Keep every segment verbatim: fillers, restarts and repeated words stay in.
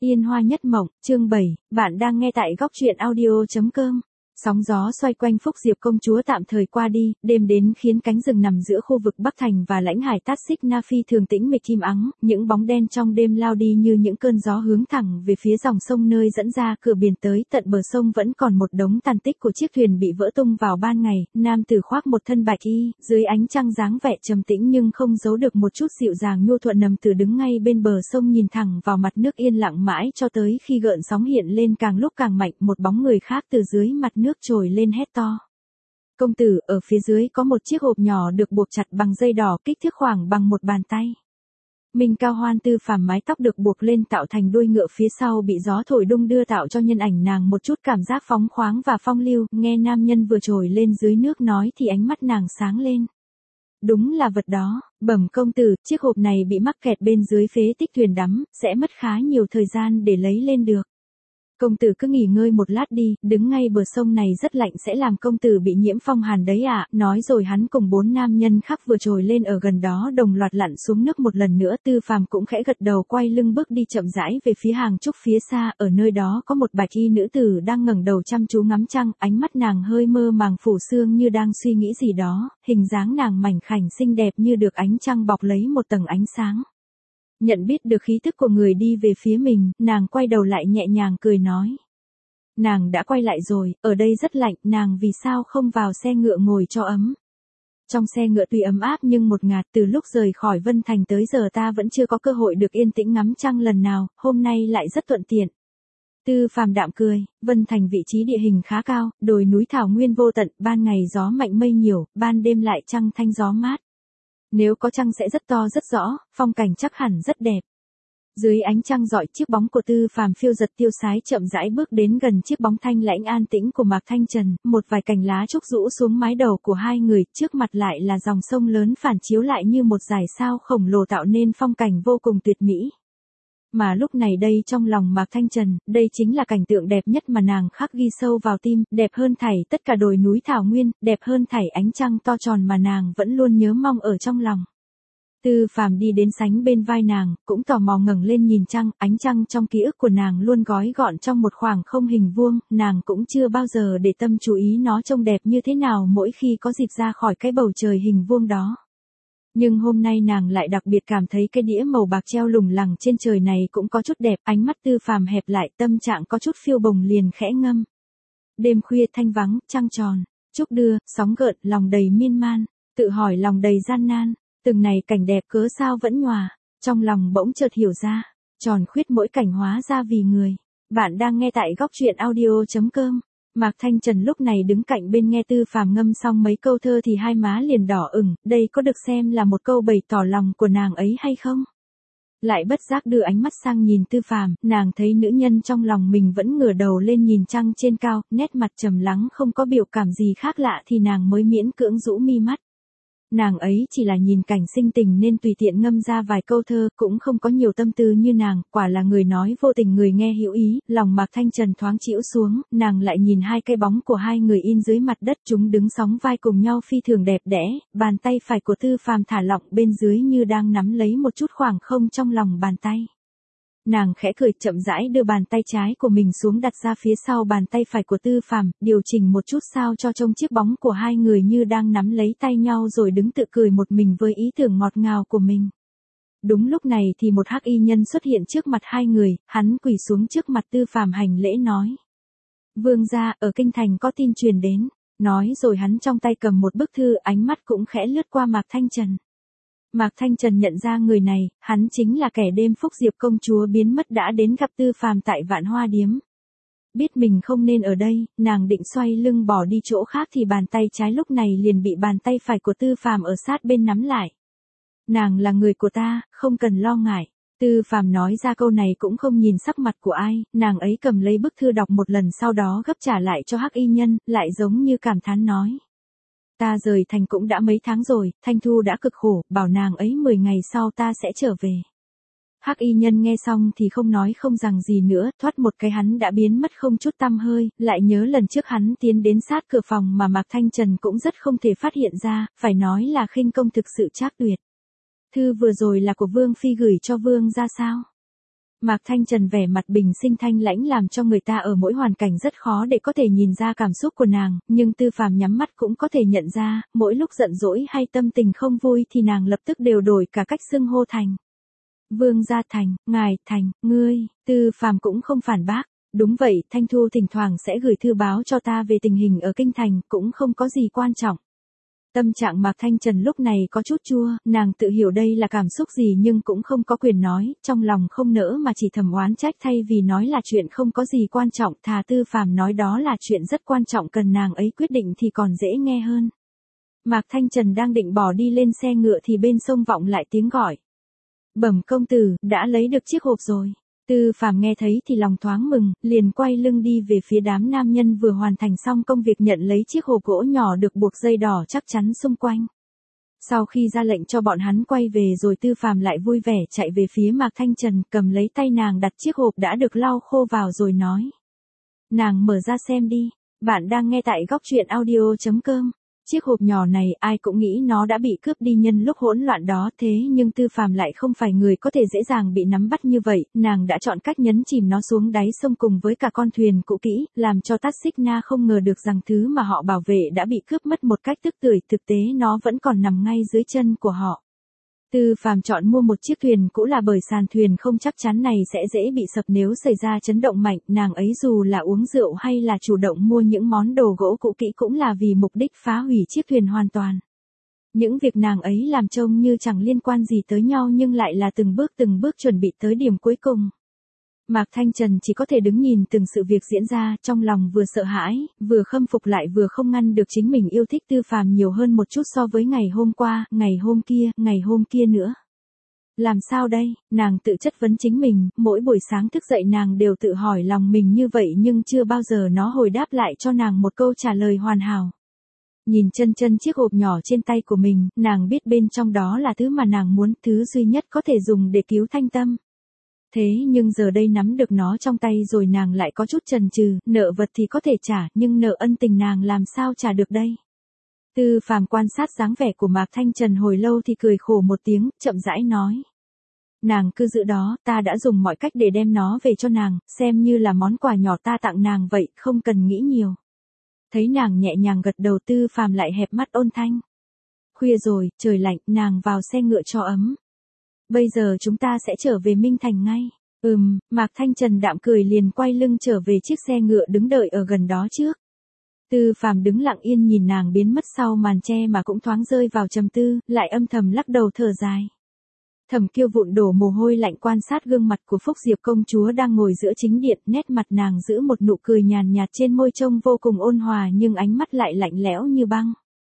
Yên hoa nhất mộng, chương bảy, bạn đang nghe tại góc truyện audio chấm com. Sóng gió xoay quanh Phúc Diệp công chúa tạm thời qua đi, đêm đến khiến cánh rừng nằm giữa khu vực Bắc Thành và lãnh hải Tát Xích Na Phi thường tĩnh mịch im ắng, những bóng đen trong đêm lao đi như những cơn gió hướng thẳng về phía dòng sông nơi dẫn ra cửa biển. Tới tận bờ sông vẫn còn một đống tàn tích của chiếc thuyền bị vỡ tung vào ban ngày, nam tử khoác một thân bạch y, dưới ánh trăng dáng vẻ trầm tĩnh nhưng không giấu được một chút dịu dàng nhu thuận. Nằm từ đứng ngay bên bờ sông nhìn thẳng vào mặt nước yên lặng mãi cho tới khi gợn sóng hiện lên càng lúc càng mạnh, một bóng người khác từ dưới mặt nước trồi lên hét to. Công tử, ở phía dưới có một chiếc hộp nhỏ được buộc chặt bằng dây đỏ, kích thước khoảng bằng một bàn tay. Minh Cao Hoan Tư Phàm mái tóc được buộc lên tạo thành đuôi ngựa phía sau bị gió thổi đung đưa tạo cho nhân ảnh nàng một chút cảm giác phóng khoáng và phong lưu. Nghe nam nhân vừa trồi lên dưới nước nói thì ánh mắt nàng sáng lên. Đúng là vật đó, bẩm công tử, chiếc hộp này bị mắc kẹt bên dưới phế tích thuyền đắm, sẽ mất khá nhiều thời gian để lấy lên được. Công tử cứ nghỉ ngơi một lát đi, đứng ngay bờ sông này rất lạnh sẽ làm công tử bị nhiễm phong hàn đấy ạ. À. Nói rồi hắn cùng bốn nam nhân khác vừa trồi lên ở gần đó đồng loạt lặn xuống nước một lần nữa. Tư Phàm cũng khẽ gật đầu quay lưng bước đi chậm rãi về phía hàng trúc phía xa, ở nơi đó có một bạch y nữ tử đang ngẩng đầu chăm chú ngắm trăng, ánh mắt nàng hơi mơ màng phủ sương như đang suy nghĩ gì đó, hình dáng nàng mảnh khảnh xinh đẹp như được ánh trăng bọc lấy một tầng ánh sáng. Nhận biết được khí thức của người đi về phía mình, nàng quay đầu lại nhẹ nhàng cười nói. Nàng đã quay lại rồi, ở đây rất lạnh, nàng vì sao không vào xe ngựa ngồi cho ấm. Trong xe ngựa tuy ấm áp nhưng một ngạt, từ lúc rời khỏi Vân Thành tới giờ ta vẫn chưa có cơ hội được yên tĩnh ngắm trăng lần nào, hôm nay lại rất thuận tiện. Tư Phàm đạm cười, Vân Thành vị trí địa hình khá cao, đồi núi thảo nguyên vô tận, ban ngày gió mạnh mây nhiều, ban đêm lại trăng thanh gió mát. Nếu có trăng sẽ rất to rất rõ, phong cảnh chắc hẳn rất đẹp. Dưới ánh trăng rọi, chiếc bóng của Tư Phàm phiêu giật tiêu sái chậm rãi bước đến gần chiếc bóng thanh lãnh an tĩnh của Mạc Thanh Trần, một vài cành lá trúc rũ xuống mái đầu của hai người, trước mặt lại là dòng sông lớn phản chiếu lại như một dải sao khổng lồ tạo nên phong cảnh vô cùng tuyệt mỹ. Mà lúc này đây trong lòng Mạc Thanh Trần, đây chính là cảnh tượng đẹp nhất mà nàng khắc ghi sâu vào tim, đẹp hơn thảy tất cả đồi núi thảo nguyên, đẹp hơn thảy ánh trăng to tròn mà nàng vẫn luôn nhớ mong ở trong lòng. Tư Phàm đi đến sánh bên vai nàng, cũng tò mò ngẩng lên nhìn trăng, ánh trăng trong ký ức của nàng luôn gói gọn trong một khoảng không hình vuông, nàng cũng chưa bao giờ để tâm chú ý nó trông đẹp như thế nào mỗi khi có dịp ra khỏi cái bầu trời hình vuông đó. Nhưng hôm nay nàng lại đặc biệt cảm thấy cái đĩa màu bạc treo lủng lẳng trên trời này cũng có chút đẹp, ánh mắt Tư Phàm hẹp lại, tâm trạng có chút phiêu bồng liền khẽ ngâm. Đêm khuya thanh vắng, trăng tròn, trúc đưa, sóng gợn, lòng đầy miên man, tự hỏi lòng đầy gian nan, từng này cảnh đẹp cớ sao vẫn nhòa, trong lòng bỗng chợt hiểu ra, tròn khuyết mỗi cảnh hóa ra vì người. Bạn đang nghe tại góc truyện audio chấm com. Mạc Thanh Trần lúc này đứng cạnh bên nghe Tư Phàm ngâm xong mấy câu thơ thì hai má liền đỏ ửng, đây có được xem là một câu bày tỏ lòng của nàng ấy hay không? Lại bất giác đưa ánh mắt sang nhìn Tư Phàm, nàng thấy nữ nhân trong lòng mình vẫn ngửa đầu lên nhìn trăng trên cao, nét mặt trầm lắng không có biểu cảm gì khác lạ thì nàng mới miễn cưỡng rũ mi mắt. Nàng ấy chỉ là nhìn cảnh sinh tình nên tùy tiện ngâm ra vài câu thơ, cũng không có nhiều tâm tư như nàng, quả là người nói vô tình người nghe hữu ý, lòng Mạc Thanh Trần thoáng chĩu xuống, nàng lại nhìn hai cái bóng của hai người in dưới mặt đất, chúng đứng sóng vai cùng nhau phi thường đẹp đẽ, bàn tay phải của Tư Phàm thả lỏng bên dưới như đang nắm lấy một chút khoảng không trong lòng bàn tay. Nàng khẽ cười chậm rãi đưa bàn tay trái của mình xuống đặt ra phía sau bàn tay phải của Tư Phàm, điều chỉnh một chút sao cho trông chiếc bóng của hai người như đang nắm lấy tay nhau rồi đứng tự cười một mình với ý tưởng ngọt ngào của mình. Đúng lúc này thì một hắc y nhân xuất hiện trước mặt hai người, hắn quỳ xuống trước mặt Tư Phàm hành lễ nói. Vương gia, ở kinh thành có tin truyền đến, nói rồi hắn trong tay cầm một bức thư, ánh mắt cũng khẽ lướt qua Mạc Thanh Trần. Mạc Thanh Trần nhận ra người này, hắn chính là kẻ đêm Phúc Diệp công chúa biến mất đã đến gặp Tư Phàm tại Vạn Hoa Điếm. Biết mình không nên ở đây, nàng định xoay lưng bỏ đi chỗ khác thì bàn tay trái lúc này liền bị bàn tay phải của Tư Phàm ở sát bên nắm lại. Nàng là người của ta, không cần lo ngại. Tư Phàm nói ra câu này cũng không nhìn sắc mặt của ai, nàng ấy cầm lấy bức thư đọc một lần sau đó gấp trả lại cho hắc y nhân, lại giống như cảm thán nói. Ta rời thành cũng đã mấy tháng rồi, Thanh Thu đã cực khổ, bảo nàng ấy mười ngày sau ta sẽ trở về. Hắc y nhân nghe xong thì không nói không rằng gì nữa, thoát một cái hắn đã biến mất không chút tăm hơi, lại nhớ lần trước hắn tiến đến sát cửa phòng mà Mạc Thanh Trần cũng rất không thể phát hiện ra, phải nói là khinh công thực sự trác tuyệt. Thư vừa rồi là của Vương Phi gửi cho Vương ra sao? Mạc Thanh Trần vẻ mặt bình sinh thanh lãnh làm cho người ta ở mỗi hoàn cảnh rất khó để có thể nhìn ra cảm xúc của nàng, nhưng Tư Phàm nhắm mắt cũng có thể nhận ra, mỗi lúc giận dỗi hay tâm tình không vui thì nàng lập tức đều đổi cả cách xưng hô thành. Vương gia Thành, ngài Thành, ngươi, Tư Phàm cũng không phản bác. Đúng vậy, Thanh Thu thỉnh thoảng sẽ gửi thư báo cho ta về tình hình ở kinh thành, cũng không có gì quan trọng. Tâm trạng Mạc Thanh Trần lúc này có chút chua, nàng tự hiểu đây là cảm xúc gì nhưng cũng không có quyền nói, trong lòng không nỡ mà chỉ thầm oán trách thay vì nói là chuyện không có gì quan trọng, thà Tư Phàm nói đó là chuyện rất quan trọng cần nàng ấy quyết định thì còn dễ nghe hơn. Mạc Thanh Trần đang định bỏ đi lên xe ngựa thì bên sông vọng lại tiếng gọi. Bẩm công tử, đã lấy được chiếc hộp rồi. Tư Phàm nghe thấy thì lòng thoáng mừng, liền quay lưng đi về phía đám nam nhân vừa hoàn thành xong công việc nhận lấy chiếc hộp gỗ nhỏ được buộc dây đỏ chắc chắn xung quanh. Sau khi ra lệnh cho bọn hắn quay về rồi Tư Phàm lại vui vẻ chạy về phía Mạc Thanh Trần, cầm lấy tay nàng đặt chiếc hộp đã được lau khô vào rồi nói. Nàng mở ra xem đi, bạn đang nghe tại góc truyện audio chấm com. Chiếc hộp nhỏ này ai cũng nghĩ nó đã bị cướp đi nhân lúc hỗn loạn đó, thế nhưng Tư Phàm lại không phải người có thể dễ dàng bị nắm bắt như vậy, nàng đã chọn cách nhấn chìm nó xuống đáy sông cùng với cả con thuyền cũ kỹ, làm cho Tát-xích Na không ngờ được rằng thứ mà họ bảo vệ đã bị cướp mất một cách tức tưởi, thực tế nó vẫn còn nằm ngay dưới chân của họ. Tư Phàm chọn mua một chiếc thuyền cũ là bởi sàn thuyền không chắc chắn này sẽ dễ bị sập nếu xảy ra chấn động mạnh, nàng ấy dù là uống rượu hay là chủ động mua những món đồ gỗ cũ kỹ cũng là vì mục đích phá hủy chiếc thuyền hoàn toàn. Những việc nàng ấy làm trông như chẳng liên quan gì tới nhau nhưng lại là từng bước từng bước chuẩn bị tới điểm cuối cùng. Mạc Thanh Trần chỉ có thể đứng nhìn từng sự việc diễn ra, trong lòng vừa sợ hãi, vừa khâm phục lại vừa không ngăn được chính mình yêu thích Tư Phàm nhiều hơn một chút so với ngày hôm qua, ngày hôm kia, ngày hôm kia nữa. Làm sao đây, nàng tự chất vấn chính mình, mỗi buổi sáng thức dậy nàng đều tự hỏi lòng mình như vậy nhưng chưa bao giờ nó hồi đáp lại cho nàng một câu trả lời hoàn hảo. Nhìn chân chân chiếc hộp nhỏ trên tay của mình, nàng biết bên trong đó là thứ mà nàng muốn, thứ duy nhất có thể dùng để cứu Thanh Tâm. Thế nhưng giờ đây nắm được nó trong tay rồi nàng lại có chút chần chừ, nợ vật thì có thể trả, nhưng nợ ân tình nàng làm sao trả được đây? Tư Phàm quan sát dáng vẻ của Mạc Thanh Trần hồi lâu thì cười khổ một tiếng, chậm rãi nói. Nàng cứ giữ đó, ta đã dùng mọi cách để đem nó về cho nàng, xem như là món quà nhỏ ta tặng nàng vậy, không cần nghĩ nhiều. Thấy nàng nhẹ nhàng gật đầu Tư Phàm lại hẹp mắt ôn thanh. Khuya rồi, trời lạnh, nàng vào xe ngựa cho ấm. Bây giờ chúng ta sẽ trở về Minh Thành ngay. Ừm, Mạc Thanh Trần đạm cười liền quay lưng trở về chiếc xe ngựa đứng đợi ở gần đó trước. Tư Phàm đứng lặng yên nhìn nàng biến mất sau màn che mà cũng thoáng rơi vào trầm tư, lại âm thầm lắc đầu thở dài. Thẩm Kiêu Vụn đổ mồ hôi lạnh quan sát gương mặt của Phúc Diệp công chúa đang ngồi giữa chính điện, nét mặt nàng giữ một nụ cười nhàn nhạt trên môi trông vô cùng ôn hòa nhưng ánh mắt lại lạnh lẽo như băng.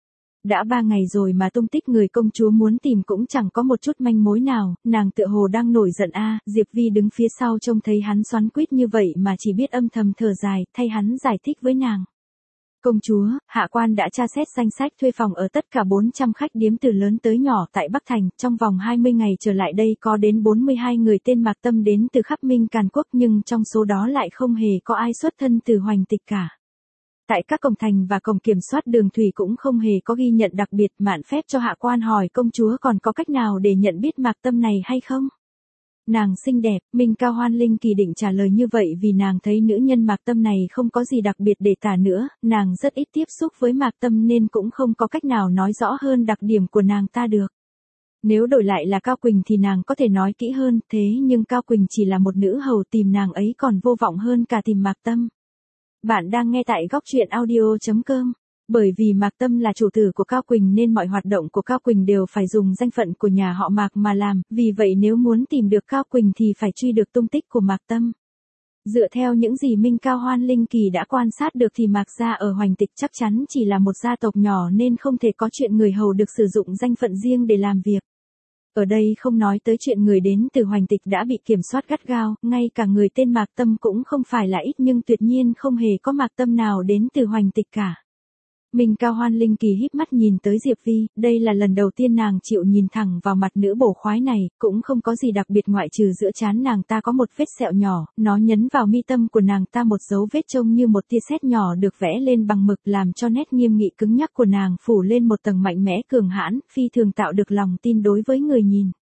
Đã ba ngày rồi mà tung tích người công chúa muốn tìm cũng chẳng có một chút manh mối nào, nàng tựa hồ đang nổi giận a. Diệp Vi đứng phía sau trông thấy hắn xoắn quýt như vậy mà chỉ biết âm thầm thở dài, thay hắn giải thích với nàng. Công chúa, hạ quan đã tra xét danh sách thuê phòng ở tất cả bốn trăm khách điếm từ lớn tới nhỏ tại Bắc Thành, trong vòng hai mươi ngày trở lại đây có đến bốn mươi hai người tên Mạc Tâm đến từ khắp Minh Càn Quốc nhưng trong số đó lại không hề có ai xuất thân từ Hoành Tịch cả. Tại các cổng thành và cổng kiểm soát đường thủy cũng không hề có ghi nhận đặc biệt, mạn phép cho hạ quan hỏi công chúa còn có cách nào để nhận biết Mạc Tâm này hay không? Nàng xinh đẹp, Minh Cao Hoan Linh Kỳ định trả lời như vậy vì nàng thấy nữ nhân Mạc Tâm này không có gì đặc biệt để tả nữa, nàng rất ít tiếp xúc với Mạc Tâm nên cũng không có cách nào nói rõ hơn đặc điểm của nàng ta được. Nếu đổi lại là Cao Quỳnh thì nàng có thể nói kỹ hơn, thế nhưng Cao Quỳnh chỉ là một nữ hầu, tìm nàng ấy còn vô vọng hơn cả tìm Mạc Tâm. Bạn đang nghe tại góc truyện audio chấm com. Bởi vì Mạc Tâm là chủ tử của Cao Quỳnh nên mọi hoạt động của Cao Quỳnh đều phải dùng danh phận của nhà họ Mạc mà làm, vì vậy nếu muốn tìm được Cao Quỳnh thì phải truy được tung tích của Mạc Tâm. Dựa theo những gì Minh Cao Hoan Linh Kỳ đã quan sát được thì Mạc gia ở Hoành Tịch chắc chắn chỉ là một gia tộc nhỏ nên không thể có chuyện người hầu được sử dụng danh phận riêng để làm việc. Ở đây không nói tới chuyện người đến từ Hoành Tịch đã bị kiểm soát gắt gao, ngay cả người tên Mạc Tâm cũng không phải là ít nhưng tuyệt nhiên không hề có Mạc Tâm nào đến từ Hoành Tịch cả. Minh Cao Hoan Linh Kỳ híp mắt nhìn tới Diệp Vi, đây là lần đầu tiên nàng chịu nhìn thẳng vào mặt nữ bổ khoái này, cũng không có gì đặc biệt ngoại trừ giữa trán nàng ta có một vết sẹo nhỏ, nó nhấn vào mi tâm của nàng ta một dấu vết trông như một tia sét nhỏ được vẽ lên bằng mực làm cho nét nghiêm nghị cứng nhắc của nàng phủ lên một tầng mạnh mẽ cường hãn, phi thường tạo được lòng tin đối với người nhìn.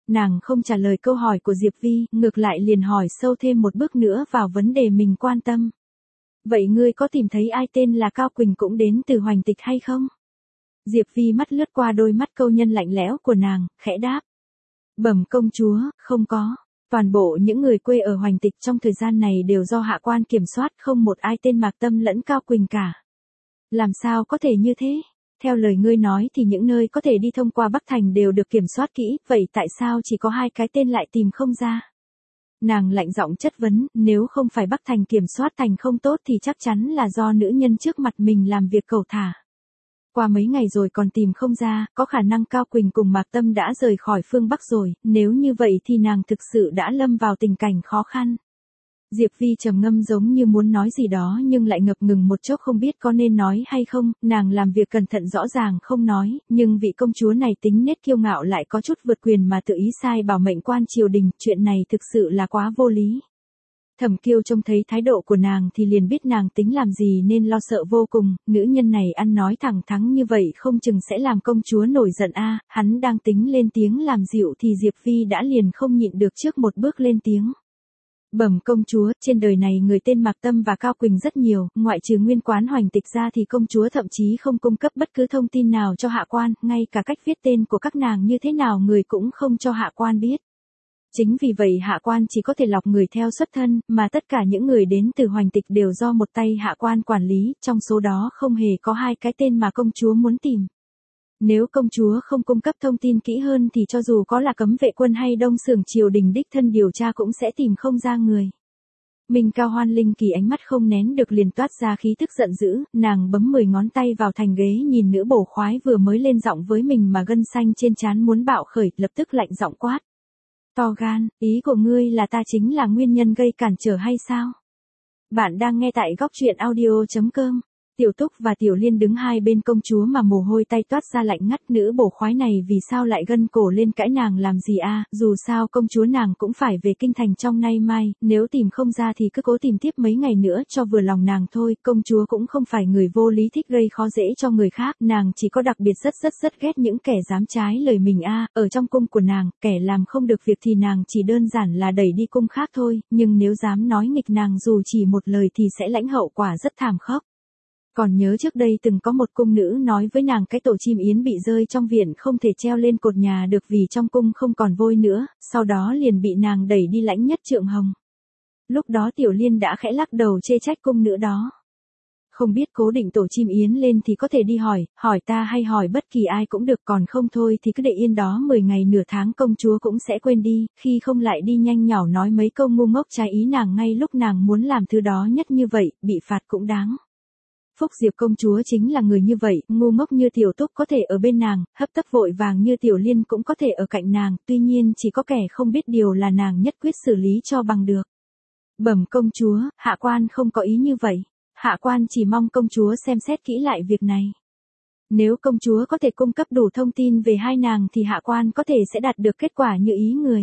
Nàng không trả lời câu hỏi của Diệp Vi, ngược lại liền hỏi sâu thêm một bước nữa vào vấn đề mình quan tâm. Vậy ngươi có tìm thấy ai tên là Cao Quỳnh cũng đến từ Hoành Tịch hay không? Diệp Vi mắt lướt qua đôi mắt câu nhân lạnh lẽo của nàng, khẽ đáp. Bẩm công chúa, không có. Toàn bộ những người quê ở Hoành Tịch trong thời gian này đều do hạ quan kiểm soát, không một ai tên Mạc Tâm lẫn Cao Quỳnh cả. Làm sao có thể như thế? Theo lời ngươi nói thì những nơi có thể đi thông qua Bắc Thành đều được kiểm soát kỹ, vậy tại sao chỉ có hai cái tên lại tìm không ra? Nàng lạnh giọng chất vấn, nếu không phải Bắc Thành kiểm soát thành không tốt thì chắc chắn là do nữ nhân trước mặt mình làm việc cẩu thả. Qua mấy ngày rồi còn tìm không ra, có khả năng Cao Quỳnh cùng Mạc Tâm đã rời khỏi phương Bắc rồi, nếu như vậy thì nàng thực sự đã lâm vào tình cảnh khó khăn. Diệp Vi trầm ngâm giống như muốn nói gì đó nhưng lại ngập ngừng một chốc không biết có nên nói hay không, nàng làm việc cẩn thận rõ ràng không nói, nhưng vị công chúa này tính nết kiêu ngạo lại có chút vượt quyền mà tự ý sai bảo mệnh quan triều đình, chuyện này thực sự là quá vô lý. Thẩm Kiêu trông thấy thái độ của nàng thì liền biết nàng tính làm gì nên lo sợ vô cùng, nữ nhân này ăn nói thẳng thắn như vậy không chừng sẽ làm công chúa nổi giận a. Hắn đang tính lên tiếng làm dịu thì Diệp Vi đã liền không nhịn được trước một bước lên tiếng. Bẩm công chúa, trên đời này người tên Mạc Tâm và Cao Quỳnh rất nhiều, ngoại trừ nguyên quán Hoành Tịch ra thì công chúa thậm chí không cung cấp bất cứ thông tin nào cho hạ quan, ngay cả cách viết tên của các nàng như thế nào người cũng không cho hạ quan biết. Chính vì vậy hạ quan chỉ có thể lọc người theo xuất thân, mà tất cả những người đến từ Hoành Tịch đều do một tay hạ quan quản lý, trong số đó không hề có hai cái tên mà công chúa muốn tìm. Nếu công chúa không cung cấp thông tin kỹ hơn thì cho dù có là cấm vệ quân hay đông xưởng triều đình đích thân điều tra cũng sẽ tìm không ra người. Minh Cao Hoan Linh Kỳ ánh mắt không nén được liền toát ra khí tức giận dữ, nàng bấm mười ngón tay vào thành ghế nhìn nữ bổ khoái vừa mới lên giọng với mình mà gân xanh trên trán muốn bạo khởi, lập tức lạnh giọng quát. To gan, ý của ngươi là ta chính là nguyên nhân gây cản trở hay sao? Bạn đang nghe tại góc truyện audio chấm com. Tiểu Túc và Tiểu Liên đứng hai bên công chúa mà mồ hôi tay toát ra lạnh ngắt, nữ bổ khoái này vì sao lại gân cổ lên cãi nàng làm gì a? Dù sao công chúa nàng cũng phải về kinh thành trong nay mai, nếu tìm không ra thì cứ cố tìm tiếp mấy ngày nữa cho vừa lòng nàng thôi, công chúa cũng không phải người vô lý thích gây khó dễ cho người khác, nàng chỉ có đặc biệt rất rất rất ghét những kẻ dám trái lời mình a. Ở trong cung của nàng, kẻ làm không được việc thì nàng chỉ đơn giản là đẩy đi cung khác thôi, nhưng nếu dám nói nghịch nàng dù chỉ một lời thì sẽ lãnh hậu quả rất thảm khốc. Còn nhớ trước đây từng có một cung nữ nói với nàng cái tổ chim yến bị rơi trong viện không thể treo lên cột nhà được vì trong cung không còn vôi nữa, sau đó liền bị nàng đẩy đi lãnh nhất trượng hồng. Lúc đó Tiểu Liên đã khẽ lắc đầu chê trách cung nữ đó. Không biết cố định tổ chim yến lên thì có thể đi hỏi, hỏi ta hay hỏi bất kỳ ai cũng được, còn không thôi thì cứ để yên đó mười ngày nửa tháng công chúa cũng sẽ quên đi, khi không lại đi nhanh nhảu nói mấy câu ngu ngốc trái ý nàng ngay lúc nàng muốn làm thứ đó nhất như vậy, bị phạt cũng đáng. Phúc Diệp công chúa chính là người như vậy, ngu ngốc như Tiểu Túc có thể ở bên nàng, hấp tấp vội vàng như Tiểu Liên cũng có thể ở cạnh nàng, tuy nhiên chỉ có kẻ không biết điều là nàng nhất quyết xử lý cho bằng được. Bẩm công chúa, hạ quan không có ý như vậy, hạ quan chỉ mong công chúa xem xét kỹ lại việc này. Nếu công chúa có thể cung cấp đủ thông tin về hai nàng thì hạ quan có thể sẽ đạt được kết quả như ý người.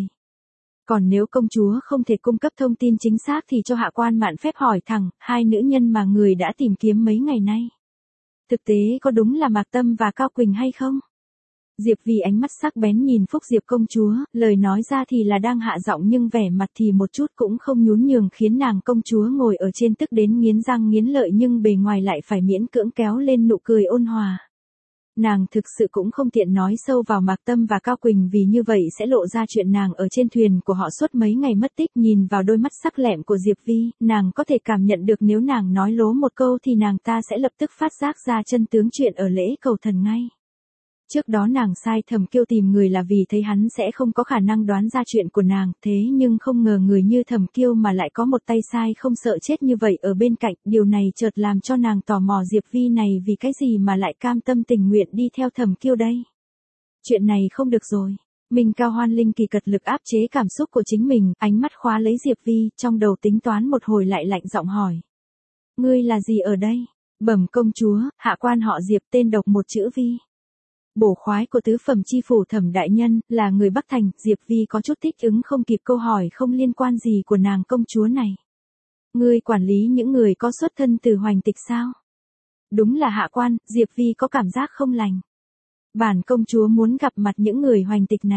Còn nếu công chúa không thể cung cấp thông tin chính xác thì cho hạ quan mạn phép hỏi thẳng, hai nữ nhân mà người đã tìm kiếm mấy ngày nay. Thực tế có đúng là Mạc Tâm và Cao Quỳnh hay không? Diệp Vi ánh mắt sắc bén nhìn Phúc Diệp công chúa, lời nói ra thì là đang hạ giọng nhưng vẻ mặt thì một chút cũng không nhún nhường khiến nàng công chúa ngồi ở trên tức đến nghiến răng nghiến lợi nhưng bề ngoài lại phải miễn cưỡng kéo lên nụ cười ôn hòa. Nàng thực sự cũng không tiện nói sâu vào Mạc Tâm và Cao Quỳnh vì như vậy sẽ lộ ra chuyện nàng ở trên thuyền của họ suốt mấy ngày mất tích. Nhìn vào đôi mắt sắc lẹm của Diệp Vi, nàng có thể cảm nhận được nếu nàng nói lố một câu thì nàng ta sẽ lập tức phát giác ra chân tướng chuyện ở lễ cầu thần ngay. Trước đó nàng sai Thẩm Kiêu tìm người là vì thấy hắn sẽ không có khả năng đoán ra chuyện của nàng, thế nhưng không ngờ người như Thẩm Kiêu mà lại có một tay sai không sợ chết như vậy ở bên cạnh, điều này chợt làm cho nàng tò mò Diệp Vi này vì cái gì mà lại cam tâm tình nguyện đi theo Thẩm Kiêu đây. Chuyện này không được rồi. Minh Cao Hoan Linh Kỳ cật lực áp chế cảm xúc của chính mình, ánh mắt khóa lấy Diệp Vi, trong đầu tính toán một hồi lại lạnh giọng hỏi. Ngươi là gì ở đây? Bẩm công chúa, hạ quan họ Diệp tên độc một chữ Vi. Bổ khoái của tứ phẩm chi phủ Thẩm đại nhân, là người Bắc Thành. Diệp Vi có chút thích ứng không kịp câu hỏi không liên quan gì của nàng công chúa này. Ngươi quản lý những người có xuất thân từ Hoành Tịch sao? Đúng là hạ quan. Diệp Vi có cảm giác không lành. Bản công chúa muốn gặp mặt những người Hoành Tịch này.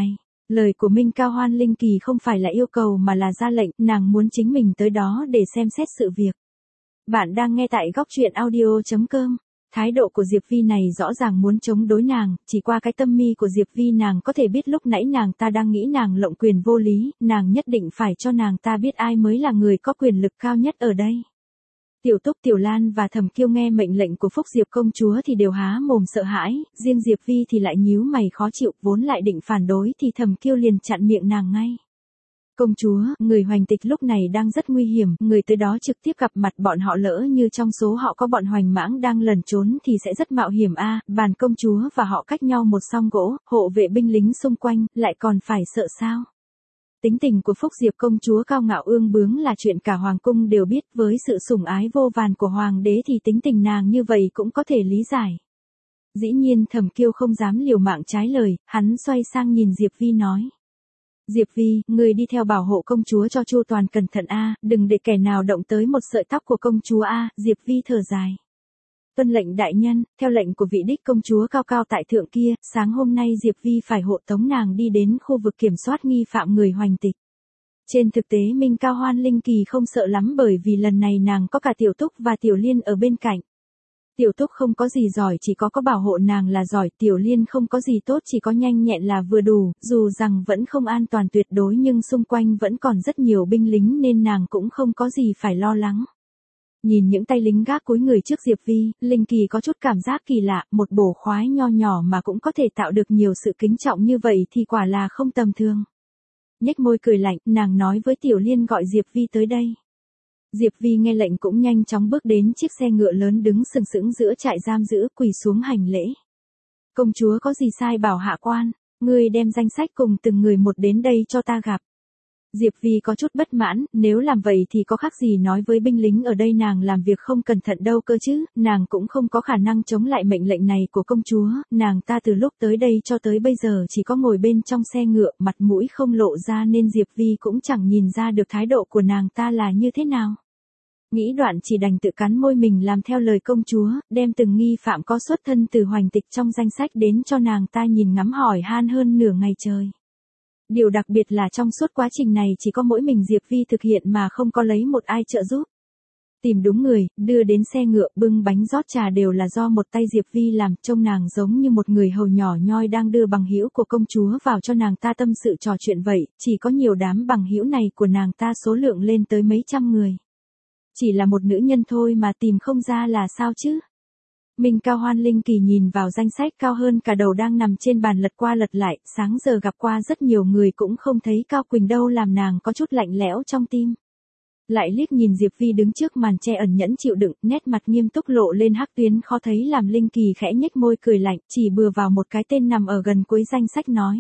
Lời của Minh Cao Hoan Linh Kỳ không phải là yêu cầu mà là ra lệnh, nàng muốn chính mình tới đó để xem xét sự việc. Bạn đang nghe tại góc truyện audio chấm com. Thái độ của Diệp Vi này rõ ràng muốn chống đối nàng, chỉ qua cái tâm mi của Diệp Vi nàng có thể biết lúc nãy nàng ta đang nghĩ nàng lộng quyền vô lý, nàng nhất định phải cho nàng ta biết ai mới là người có quyền lực cao nhất ở đây. Tiểu Túc, Tiểu Lan và Thẩm Kiêu nghe mệnh lệnh của Phúc Diệp công chúa thì đều há mồm sợ hãi, riêng Diệp Vi thì lại nhíu mày khó chịu, vốn lại định phản đối thì Thẩm Kiêu liền chặn miệng nàng ngay. Công chúa, người Hoành Tịch lúc này đang rất nguy hiểm, người tới đó trực tiếp gặp mặt bọn họ lỡ như trong số họ có bọn Hoành Mãng đang lẩn trốn thì sẽ rất mạo hiểm a. À, Bàn công chúa và họ cách nhau một song gỗ, hộ vệ binh lính xung quanh, lại còn phải sợ sao? Tính tình của Phúc Diệp công chúa cao ngạo ương bướng là chuyện cả hoàng cung đều biết, với sự sủng ái vô vàn của hoàng đế thì tính tình nàng như vậy cũng có thể lý giải. Dĩ nhiên Thẩm Kiêu không dám liều mạng trái lời, hắn xoay sang nhìn Diệp Vi nói. Diệp Vi, người đi theo bảo hộ công chúa cho chu toàn cẩn thận a, đừng để kẻ nào động tới một sợi tóc của công chúa a. Diệp Vi thở dài. Tuân lệnh đại nhân, theo lệnh của vị đích công chúa cao cao tại thượng kia, sáng hôm nay Diệp Vi phải hộ tống nàng đi đến khu vực kiểm soát nghi phạm người Hoành Tịch. Trên thực tế Minh Cao Hoan Linh Kỳ không sợ lắm bởi vì lần này nàng có cả Tiểu Túc và Tiểu Liên ở bên cạnh. Tiểu Túc không có gì giỏi, chỉ có có bảo hộ nàng là giỏi, Tiểu Liên không có gì tốt, chỉ có nhanh nhẹn là vừa đủ, dù rằng vẫn không an toàn tuyệt đối nhưng xung quanh vẫn còn rất nhiều binh lính nên nàng cũng không có gì phải lo lắng. Nhìn những tay lính gác cúi người trước Diệp Vi, Linh Kỳ có chút cảm giác kỳ lạ, một bổ khoái nho nhỏ mà cũng có thể tạo được nhiều sự kính trọng như vậy thì quả là không tầm thường. Nhếch môi cười lạnh, nàng nói với Tiểu Liên gọi Diệp Vi tới đây. Diệp Vi nghe lệnh cũng nhanh chóng bước đến chiếc xe ngựa lớn đứng sừng sững giữa trại giam giữ, quỳ xuống hành lễ. Công chúa có gì sai bảo hạ quan, ngươi đem danh sách cùng từng người một đến đây cho ta gặp. Diệp Vi có chút bất mãn, nếu làm vậy thì có khác gì nói với binh lính ở đây nàng làm việc không cẩn thận đâu cơ chứ, nàng cũng không có khả năng chống lại mệnh lệnh này của công chúa, nàng ta từ lúc tới đây cho tới bây giờ chỉ có ngồi bên trong xe ngựa, mặt mũi không lộ ra nên Diệp Vi cũng chẳng nhìn ra được thái độ của nàng ta là như thế nào. Nghĩ đoạn chỉ đành tự cắn môi mình làm theo lời công chúa, đem từng nghi phạm có xuất thân từ Hoành Tịch trong danh sách đến cho nàng ta nhìn ngắm hỏi han hơn nửa ngày trời. Điều đặc biệt là trong suốt quá trình này chỉ có mỗi mình Diệp Vi thực hiện mà không có lấy một ai trợ giúp. Tìm đúng người, đưa đến xe ngựa, bưng bánh rót trà đều là do một tay Diệp Vi làm, trông nàng giống như một người hầu nhỏ nhoi đang đưa bằng hữu của công chúa vào cho nàng ta tâm sự trò chuyện vậy, chỉ có nhiều đám bằng hữu này của nàng ta số lượng lên tới mấy trăm người. Chỉ là một nữ nhân thôi mà tìm không ra là sao chứ? Minh Cao Hoan Linh Kỳ nhìn vào danh sách cao hơn cả đầu đang nằm trên bàn lật qua lật lại, sáng giờ gặp qua rất nhiều người cũng không thấy Cao Quỳnh đâu làm nàng có chút lạnh lẽo trong tim. Lại liếc nhìn Diệp Vi đứng trước màn che ẩn nhẫn chịu đựng, nét mặt nghiêm túc lộ lên hắc tuyến khó thấy làm Linh Kỳ khẽ nhếch môi cười lạnh, chỉ bừa vào một cái tên nằm ở gần cuối danh sách nói.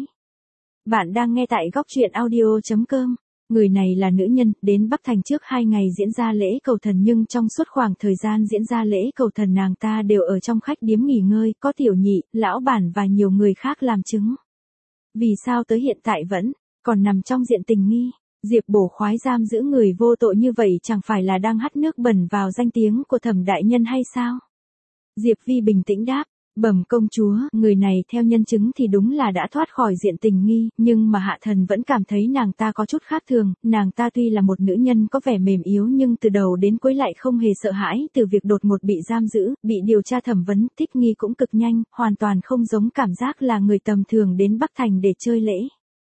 Bạn đang nghe tại góc truyện audio chấm com. Người này là nữ nhân, đến Bắc Thành trước hai ngày diễn ra lễ cầu thần nhưng trong suốt khoảng thời gian diễn ra lễ cầu thần nàng ta đều ở trong khách điếm nghỉ ngơi, có tiểu nhị, lão bản và nhiều người khác làm chứng. Vì sao tới hiện tại vẫn còn nằm trong diện tình nghi? Diệp bổ khoái giam giữ người vô tội như vậy chẳng phải là đang hắt nước bẩn vào danh tiếng của Thẩm đại nhân hay sao? Diệp Vi bình tĩnh đáp. Bẩm công chúa, người này theo nhân chứng thì đúng là đã thoát khỏi diện tình nghi, nhưng mà hạ thần vẫn cảm thấy nàng ta có chút khác thường, nàng ta tuy là một nữ nhân có vẻ mềm yếu nhưng từ đầu đến cuối lại không hề sợ hãi, từ việc đột ngột bị giam giữ, bị điều tra thẩm vấn, thích nghi cũng cực nhanh, hoàn toàn không giống cảm giác là người tầm thường đến Bắc Thành để chơi lễ.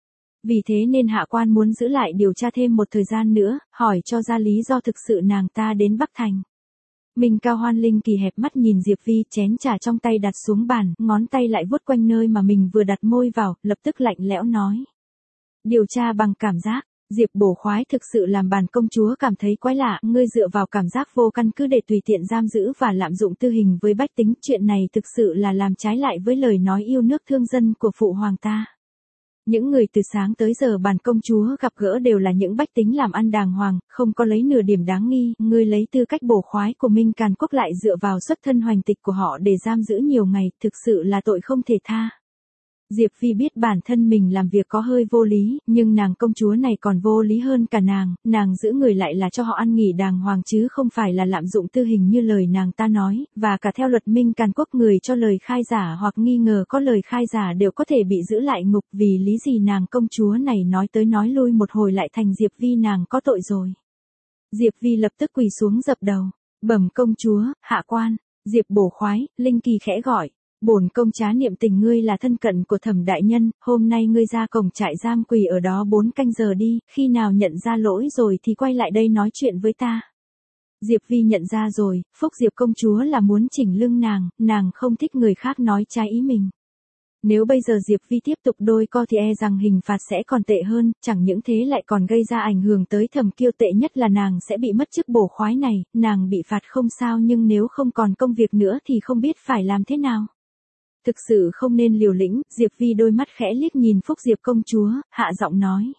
Vì thế nên hạ quan muốn giữ lại điều tra thêm một thời gian nữa, hỏi cho ra lý do thực sự nàng ta đến Bắc Thành. Minh Cao Hoan Linh Kỳ hẹp mắt nhìn Diệp Vi, chén trà trong tay đặt xuống bàn, ngón tay lại vuốt quanh nơi mà mình vừa đặt môi vào, lập tức lạnh lẽo nói. Điều tra bằng cảm giác, Diệp bổ khoái thực sự làm bản công chúa cảm thấy quái lạ, ngươi dựa vào cảm giác vô căn cứ để tùy tiện giam giữ và lạm dụng tư hình với bách tính, chuyện này thực sự là làm trái lại với lời nói yêu nước thương dân của phụ hoàng ta. Những người từ sáng tới giờ bản công chúa gặp gỡ đều là những bách tính làm ăn đàng hoàng, không có lấy nửa điểm đáng nghi, ngươi lấy tư cách bổ khoái của Minh Càn Quốc lại dựa vào xuất thân Hoành Tịch của họ để giam giữ nhiều ngày, thực sự là tội không thể tha. Diệp Vi biết bản thân mình làm việc có hơi vô lý, nhưng nàng công chúa này còn vô lý hơn cả nàng, nàng giữ người lại là cho họ ăn nghỉ đàng hoàng chứ không phải là lạm dụng tư hình như lời nàng ta nói, và cả theo luật Minh Càn Quốc người cho lời khai giả hoặc nghi ngờ có lời khai giả đều có thể bị giữ lại ngục, vì lý gì nàng công chúa này nói tới nói lui một hồi lại thành Diệp Vi nàng có tội rồi. Diệp Vi lập tức quỳ xuống dập đầu, bẩm công chúa, hạ quan, Diệp bổ khoái, Linh Kỳ khẽ gọi. Bổn công trá niệm tình ngươi là thân cận của Thẩm đại nhân, hôm nay ngươi ra cổng trại giam quỳ ở đó bốn canh giờ đi, khi nào nhận ra lỗi rồi thì quay lại đây nói chuyện với ta. Diệp Vi nhận ra rồi, Phúc Diệp công chúa là muốn chỉnh lưng nàng, nàng không thích người khác nói trái ý mình. Nếu bây giờ Diệp Vi tiếp tục đôi co thì e rằng hình phạt sẽ còn tệ hơn, chẳng những thế lại còn gây ra ảnh hưởng tới Thẩm Kiêu, tệ nhất là nàng sẽ bị mất chức bổ khoái này, nàng bị phạt không sao nhưng nếu không còn công việc nữa thì không biết phải làm thế nào. Thực sự không nên liều lĩnh, Diệp Vi đôi mắt khẽ liếc nhìn Phúc Diệp công chúa, hạ giọng nói.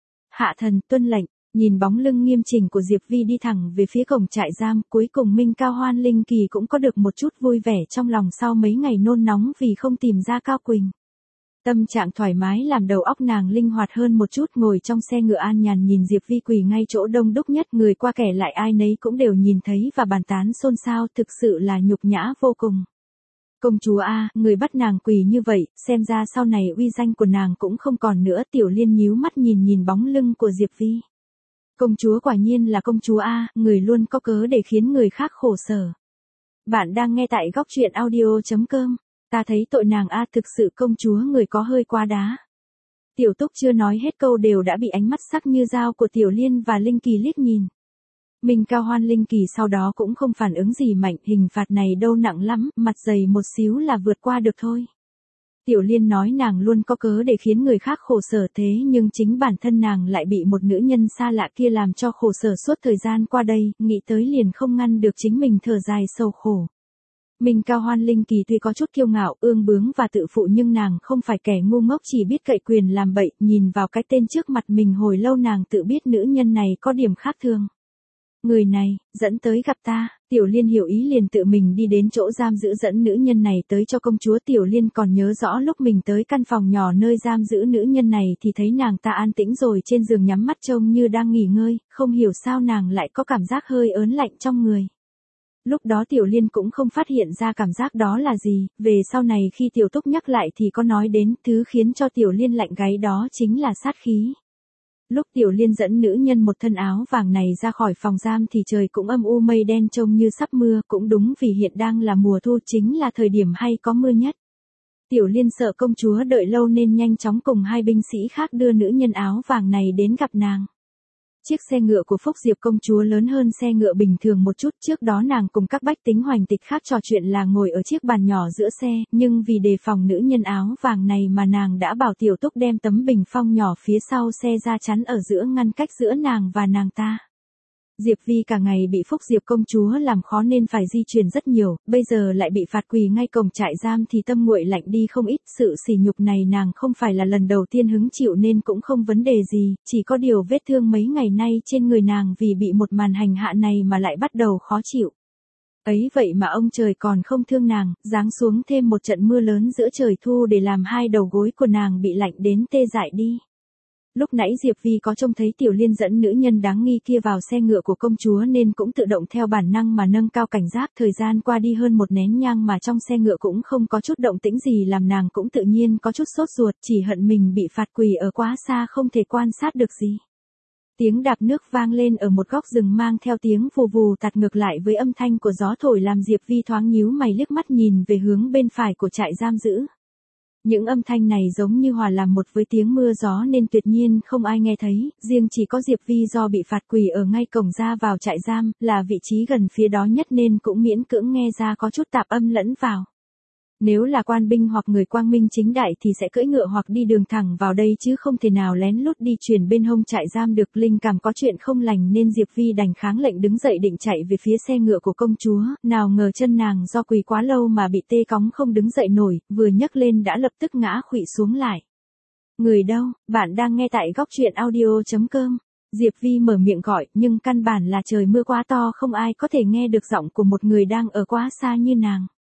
Hạ thần tuân lệnh, nhìn bóng lưng nghiêm chỉnh của Diệp Vi đi thẳng về phía cổng trại giam, cuối cùng Minh Cao Hoan Linh Kỳ cũng có được một chút vui vẻ trong lòng sau mấy ngày nôn nóng vì không tìm ra Cao Quỳnh. Tâm trạng thoải mái làm đầu óc nàng linh hoạt hơn một chút, ngồi trong xe ngựa an nhàn nhìn Diệp Vi quỳ ngay chỗ đông đúc nhất, người qua kẻ lại ai nấy cũng đều nhìn thấy và bàn tán xôn xao, thực sự là nhục nhã vô cùng. Công chúa a, người bắt nàng quỳ như vậy, xem ra sau này uy danh của nàng cũng không còn nữa. Tiểu Liên nhíu mắt nhìn nhìn bóng lưng của Diệp Vi. Công chúa quả nhiên là công chúa a, người luôn có cớ để khiến người khác khổ sở. Bạn đang nghe tại góc truyện audio chấm com. Ta thấy tội nàng a, thực sự công chúa người có hơi quá đá. Tiểu Túc chưa nói hết câu đều đã bị ánh mắt sắc như dao của Tiểu Liên và Linh Kỳ liếc nhìn. Minh Cao Hoan Linh Kỳ sau đó cũng không phản ứng gì mạnh, hình phạt này đâu nặng lắm, mặt dày một xíu là vượt qua được thôi. Tiểu Liên nói nàng luôn có cớ để khiến người khác khổ sở, thế nhưng chính bản thân nàng lại bị một nữ nhân xa lạ kia làm cho khổ sở suốt thời gian qua đây, nghĩ tới liền không ngăn được chính mình thở dài sầu khổ. Minh Cao Hoan Linh Kỳ tuy có chút kiêu ngạo, ương bướng và tự phụ nhưng nàng không phải kẻ ngu ngốc chỉ biết cậy quyền làm bậy, nhìn vào cái tên trước mặt mình hồi lâu nàng tự biết nữ nhân này có điểm khác thường. Người này, dẫn tới gặp ta, Tiểu Liên hiểu ý liền tự mình đi đến chỗ giam giữ dẫn nữ nhân này tới cho công chúa. Tiểu Liên còn nhớ rõ lúc mình tới căn phòng nhỏ nơi giam giữ nữ nhân này thì thấy nàng ta an tĩnh rồi trên giường nhắm mắt trông như đang nghỉ ngơi, không hiểu sao nàng lại có cảm giác hơi ớn lạnh trong người. Lúc đó Tiểu Liên cũng không phát hiện ra cảm giác đó là gì, về sau này khi Tiểu Túc nhắc lại thì có nói đến thứ khiến cho Tiểu Liên lạnh gáy đó chính là sát khí. Lúc Tiểu Liên dẫn nữ nhân một thân áo vàng này ra khỏi phòng giam thì trời cũng âm u mây đen trông như sắp mưa, cũng đúng vì hiện đang là mùa thu, chính là thời điểm hay có mưa nhất. Tiểu Liên sợ công chúa đợi lâu nên nhanh chóng cùng hai binh sĩ khác đưa nữ nhân áo vàng này đến gặp nàng. Chiếc xe ngựa của Phúc Diệp công chúa lớn hơn xe ngựa bình thường một chút, trước đó nàng cùng các bách tính hoành tịch khác trò chuyện là ngồi ở chiếc bàn nhỏ giữa xe, nhưng vì đề phòng nữ nhân áo vàng này mà nàng đã bảo Tiểu Túc đem tấm bình phong nhỏ phía sau xe ra chắn ở giữa ngăn cách giữa nàng và nàng ta. Diệp Vi cả ngày bị Phúc Diệp công chúa làm khó nên phải di chuyển rất nhiều, bây giờ lại bị phạt quỳ ngay cổng trại giam thì tâm nguội lạnh đi không ít, sự sỉ nhục này nàng không phải là lần đầu tiên hứng chịu nên cũng không vấn đề gì, chỉ có điều vết thương mấy ngày nay trên người nàng vì bị một màn hành hạ này mà lại bắt đầu khó chịu. Ấy vậy mà ông trời còn không thương nàng, giáng xuống thêm một trận mưa lớn giữa trời thu để làm hai đầu gối của nàng bị lạnh đến tê dại đi. Lúc nãy Diệp Vi có trông thấy Tiểu Liên dẫn nữ nhân đáng nghi kia vào xe ngựa của công chúa nên cũng tự động theo bản năng mà nâng cao cảnh giác. Thời gian qua đi hơn một nén nhang mà trong xe ngựa cũng không có chút động tĩnh gì làm nàng cũng tự nhiên có chút sốt ruột, chỉ hận mình bị phạt quỳ ở quá xa không thể quan sát được gì. Tiếng đạp nước vang lên ở một góc rừng mang theo tiếng vù vù tạt ngược lại với âm thanh của gió thổi làm Diệp Vi thoáng nhíu mày liếc mắt nhìn về hướng bên phải của trại giam giữ. Những âm thanh này giống như hòa làm một với tiếng mưa gió nên tuyệt nhiên không ai nghe thấy, riêng chỉ có Diệp Vi do bị phạt quỳ ở ngay cổng ra vào trại giam, là vị trí gần phía đó nhất nên cũng miễn cưỡng nghe ra có chút tạp âm lẫn vào. Nếu là quan binh hoặc người quang minh chính đại thì sẽ cưỡi ngựa hoặc đi đường thẳng vào đây chứ không thể nào lén lút đi chuyển bên hông trại giam được. Linh cảm có chuyện không lành nên Diệp Vi đành kháng lệnh đứng dậy định chạy về phía xe ngựa của công chúa, nào ngờ chân nàng do quỳ quá lâu mà bị tê cóng không đứng dậy nổi, vừa nhấc lên đã lập tức ngã khuỵu xuống lại. Người đâu, bạn đang nghe tại góc truyện audio chấm com. Diệp Vi mở miệng gọi nhưng căn bản là trời mưa quá to không ai có thể nghe được giọng của một người đang ở quá xa như nàng.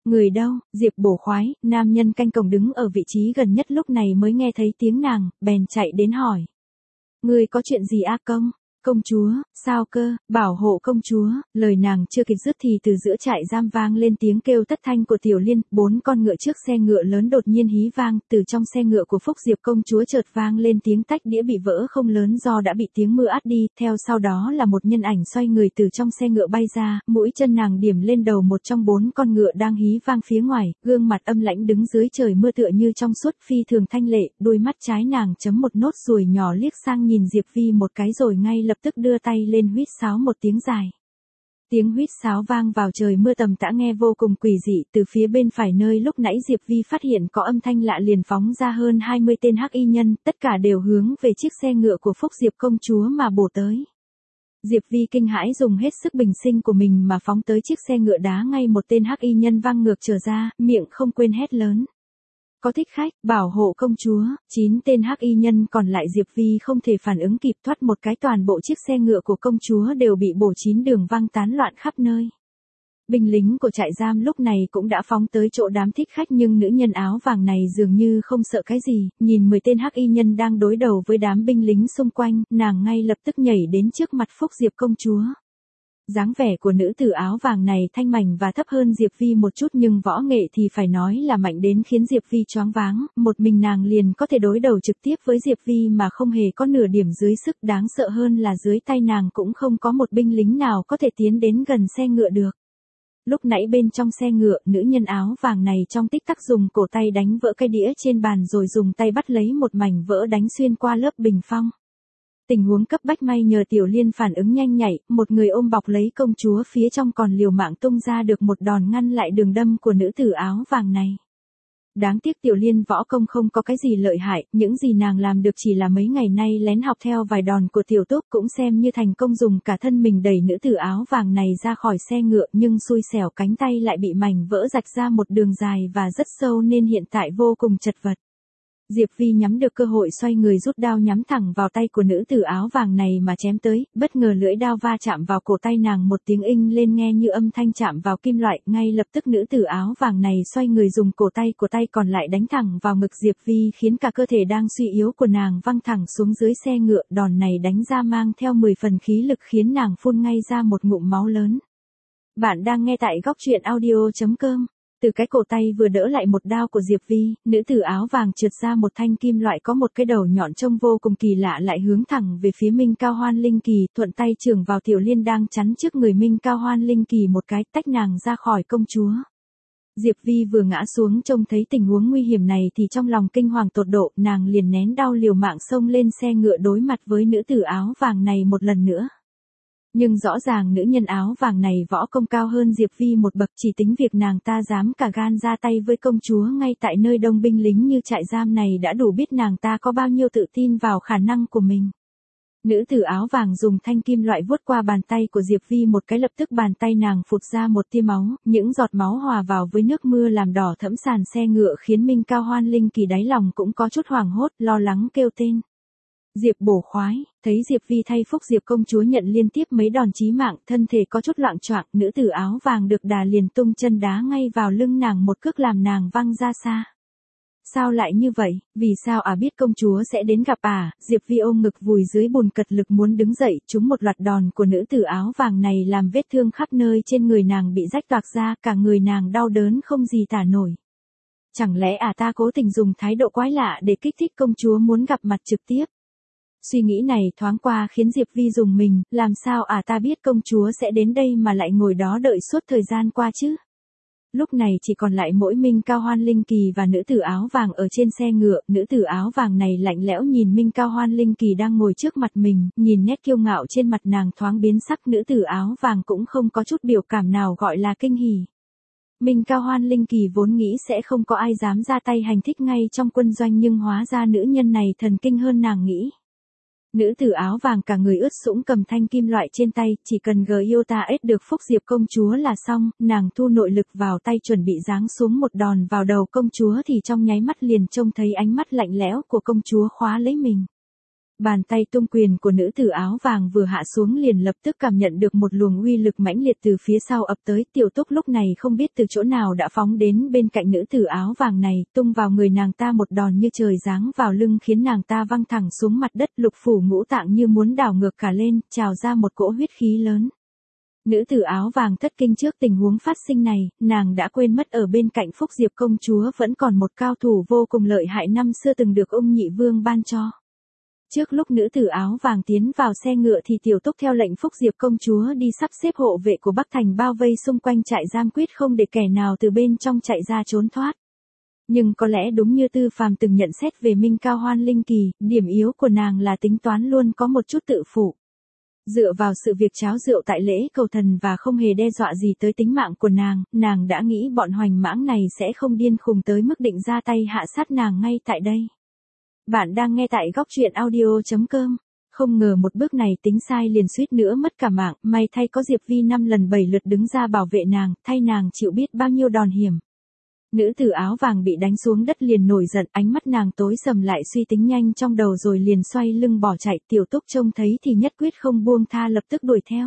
Người đâu, Diệp bổ khoái, nam nhân canh cổng đứng ở vị trí gần nhất lúc này mới nghe thấy tiếng nàng, bèn chạy đến hỏi. Người có chuyện gì a công? Công chúa, sao cơ, bảo hộ công chúa, lời nàng chưa kịp dứt thì từ giữa trại giam vang lên tiếng kêu thất thanh của Tiểu Liên, bốn con ngựa trước xe ngựa lớn đột nhiên hí vang, từ trong xe ngựa của Phúc Diệp công chúa chợt vang lên tiếng tách đĩa bị vỡ không lớn do đã bị tiếng mưa át đi, theo sau đó là một nhân ảnh xoay người từ trong xe ngựa bay ra, mũi chân nàng điểm lên đầu một trong bốn con ngựa đang hí vang phía ngoài, gương mặt âm lãnh đứng dưới trời mưa tựa như trong suốt phi thường thanh lệ, đôi mắt trái nàng chấm một nốt ruồi nhỏ liếc sang nhìn Diệp Vi một cái rồi ngay lập tức đưa tay lên huýt sáo một tiếng dài. Tiếng huýt sáo vang vào trời mưa tầm tã nghe vô cùng quỷ dị, từ phía bên phải nơi lúc nãy Diệp Vi phát hiện có âm thanh lạ liền phóng ra hơn hai mươi tên hắc y nhân, tất cả đều hướng về chiếc xe ngựa của Phúc Diệp công chúa mà bổ tới. Diệp Vi kinh hãi dùng hết sức bình sinh của mình mà phóng tới chiếc xe ngựa đá ngay một tên hắc y nhân văng ngược trở ra, miệng không quên hét lớn. Có thích khách, bảo hộ công chúa, chín tên hắc y nhân còn lại Diệp Vi không thể phản ứng kịp thoát một cái toàn bộ chiếc xe ngựa của công chúa đều bị bổ chín đường văng tán loạn khắp nơi. Binh lính của trại giam lúc này cũng đã phóng tới chỗ đám thích khách nhưng nữ nhân áo vàng này dường như không sợ cái gì, nhìn mười tên hắc y nhân đang đối đầu với đám binh lính xung quanh, nàng ngay lập tức nhảy đến trước mặt Phúc Diệp công chúa. Dáng vẻ của nữ tử áo vàng này thanh mảnh và thấp hơn Diệp Vi một chút nhưng võ nghệ thì phải nói là mạnh đến khiến Diệp Vi choáng váng, một mình nàng liền có thể đối đầu trực tiếp với Diệp Vi mà không hề có nửa điểm dưới sức, đáng sợ hơn là dưới tay nàng cũng không có một binh lính nào có thể tiến đến gần xe ngựa được. Lúc nãy bên trong xe ngựa, nữ nhân áo vàng này trong tích tắc dùng cổ tay đánh vỡ cái đĩa trên bàn rồi dùng tay bắt lấy một mảnh vỡ đánh xuyên qua lớp bình phong. Tình huống cấp bách may nhờ Tiểu Liên phản ứng nhanh nhạy, một người ôm bọc lấy công chúa phía trong còn liều mạng tung ra được một đòn ngăn lại đường đâm của nữ tử áo vàng này. Đáng tiếc Tiểu Liên võ công không có cái gì lợi hại, những gì nàng làm được chỉ là mấy ngày nay lén học theo vài đòn của Tiểu Túc cũng xem như thành công dùng cả thân mình đẩy nữ tử áo vàng này ra khỏi xe ngựa nhưng xui xẻo cánh tay lại bị mảnh vỡ rạch ra một đường dài và rất sâu nên hiện tại vô cùng chật vật. Diệp Vi nhắm được cơ hội xoay người rút đao nhắm thẳng vào tay của nữ tử áo vàng này mà chém tới, bất ngờ lưỡi đao va chạm vào cổ tay nàng một tiếng inh lên nghe như âm thanh chạm vào kim loại, ngay lập tức nữ tử áo vàng này xoay người dùng cổ tay của tay còn lại đánh thẳng vào ngực Diệp Vi khiến cả cơ thể đang suy yếu của nàng văng thẳng xuống dưới xe ngựa, đòn này đánh ra mang theo mười phần khí lực khiến nàng phun ngay ra một ngụm máu lớn. Bạn đang nghe tại góc truyện audio chấm com. Từ cái cổ tay vừa đỡ lại một đao của Diệp Vi, nữ tử áo vàng trượt ra một thanh kim loại có một cái đầu nhọn trông vô cùng kỳ lạ lại hướng thẳng về phía Minh Cao Hoan Linh Kỳ, thuận tay chưởng vào Tiểu Liên đang chắn trước người Minh Cao Hoan Linh Kỳ một cái, tách nàng ra khỏi công chúa. Diệp Vi vừa ngã xuống trông thấy tình huống nguy hiểm này thì trong lòng kinh hoàng tột độ, nàng liền nén đau liều mạng xông lên xe ngựa đối mặt với nữ tử áo vàng này một lần nữa. Nhưng rõ ràng nữ nhân áo vàng này võ công cao hơn Diệp Vi một bậc, chỉ tính việc nàng ta dám cả gan ra tay với công chúa ngay tại nơi đông binh lính như trại giam này đã đủ biết nàng ta có bao nhiêu tự tin vào khả năng của mình. Nữ tử áo vàng dùng thanh kim loại vuốt qua bàn tay của Diệp Vi một cái, lập tức bàn tay nàng phụt ra một tia máu, những giọt máu hòa vào với nước mưa làm đỏ thẫm sàn xe ngựa khiến Minh Cao Hoan Linh Kỳ đáy lòng cũng có chút hoảng hốt, lo lắng kêu tên. Diệp bổ khoái, thấy Diệp Vi thay Phúc Diệp công chúa nhận liên tiếp mấy đòn chí mạng, thân thể có chút loạng choạng, nữ tử áo vàng được đà liền tung chân đá ngay vào lưng nàng một cước làm nàng văng ra xa. Sao lại như vậy, vì sao à biết công chúa sẽ đến gặp à, Diệp Vi ôm ngực vùi dưới bùn cật lực muốn đứng dậy, trúng một loạt đòn của nữ tử áo vàng này làm vết thương khắp nơi trên người nàng bị rách toạc ra, cả người nàng đau đớn không gì tả nổi. Chẳng lẽ à ta cố tình dùng thái độ quái lạ để kích thích công chúa muốn gặp mặt trực tiếp? Suy nghĩ này thoáng qua khiến Diệp Vi rùng mình, làm sao à ta biết công chúa sẽ đến đây mà lại ngồi đó đợi suốt thời gian qua chứ? Lúc này chỉ còn lại mỗi Minh Cao Hoan Linh Kỳ và nữ tử áo vàng ở trên xe ngựa, nữ tử áo vàng này lạnh lẽo nhìn Minh Cao Hoan Linh Kỳ đang ngồi trước mặt mình, nhìn nét kiêu ngạo trên mặt nàng thoáng biến sắc, nữ tử áo vàng cũng không có chút biểu cảm nào gọi là kinh hỉ. Minh Cao Hoan Linh Kỳ vốn nghĩ sẽ không có ai dám ra tay hành thích ngay trong quân doanh nhưng hóa ra nữ nhân này thần kinh hơn nàng nghĩ. Nữ tử áo vàng cả người ướt sũng cầm thanh kim loại trên tay, chỉ cần Giota ết được Phúc Diệp công chúa là xong, nàng thu nội lực vào tay chuẩn bị giáng xuống một đòn vào đầu công chúa thì trong nháy mắt liền trông thấy ánh mắt lạnh lẽo của công chúa khóa lấy mình. Bàn tay tung quyền của nữ tử áo vàng vừa hạ xuống liền lập tức cảm nhận được một luồng uy lực mãnh liệt từ phía sau ập tới. Tiểu Túc lúc này không biết từ chỗ nào đã phóng đến bên cạnh nữ tử áo vàng này, tung vào người nàng ta một đòn như trời giáng vào lưng khiến nàng ta văng thẳng xuống mặt đất, lục phủ ngũ tạng như muốn đảo ngược cả lên, trào ra một cỗ huyết khí lớn. Nữ tử áo vàng thất kinh trước tình huống phát sinh này, nàng đã quên mất ở bên cạnh Phúc Diệp công chúa vẫn còn một cao thủ vô cùng lợi hại năm xưa từng được ông nhị vương ban cho. Trước lúc nữ tử áo vàng tiến vào xe ngựa thì Tiểu Túc theo lệnh Phúc Diệp công chúa đi sắp xếp hộ vệ của Bắc Thành bao vây xung quanh trại giam, quyết không để kẻ nào từ bên trong chạy ra trốn thoát. Nhưng có lẽ đúng như Tư Phàm từng nhận xét về Minh Cao Hoan Linh Kỳ, điểm yếu của nàng là tính toán luôn có một chút tự phụ. Dựa vào sự việc cháo rượu tại lễ cầu thần và không hề đe dọa gì tới tính mạng của nàng, nàng đã nghĩ bọn hoành mãng này sẽ không điên khùng tới mức định ra tay hạ sát nàng ngay tại đây. Bạn đang nghe tại góc truyện audio chấm com. Không ngờ một bước này tính sai liền suýt nữa mất cả mạng, may thay có Diệp Vi năm lần bảy lượt đứng ra bảo vệ nàng, thay nàng chịu biết bao nhiêu đòn hiểm. Nữ tử áo vàng bị đánh xuống đất liền nổi giận, ánh mắt nàng tối sầm lại, suy tính nhanh trong đầu rồi liền xoay lưng bỏ chạy. Tiểu Túc trông thấy thì nhất quyết không buông tha, lập tức đuổi theo.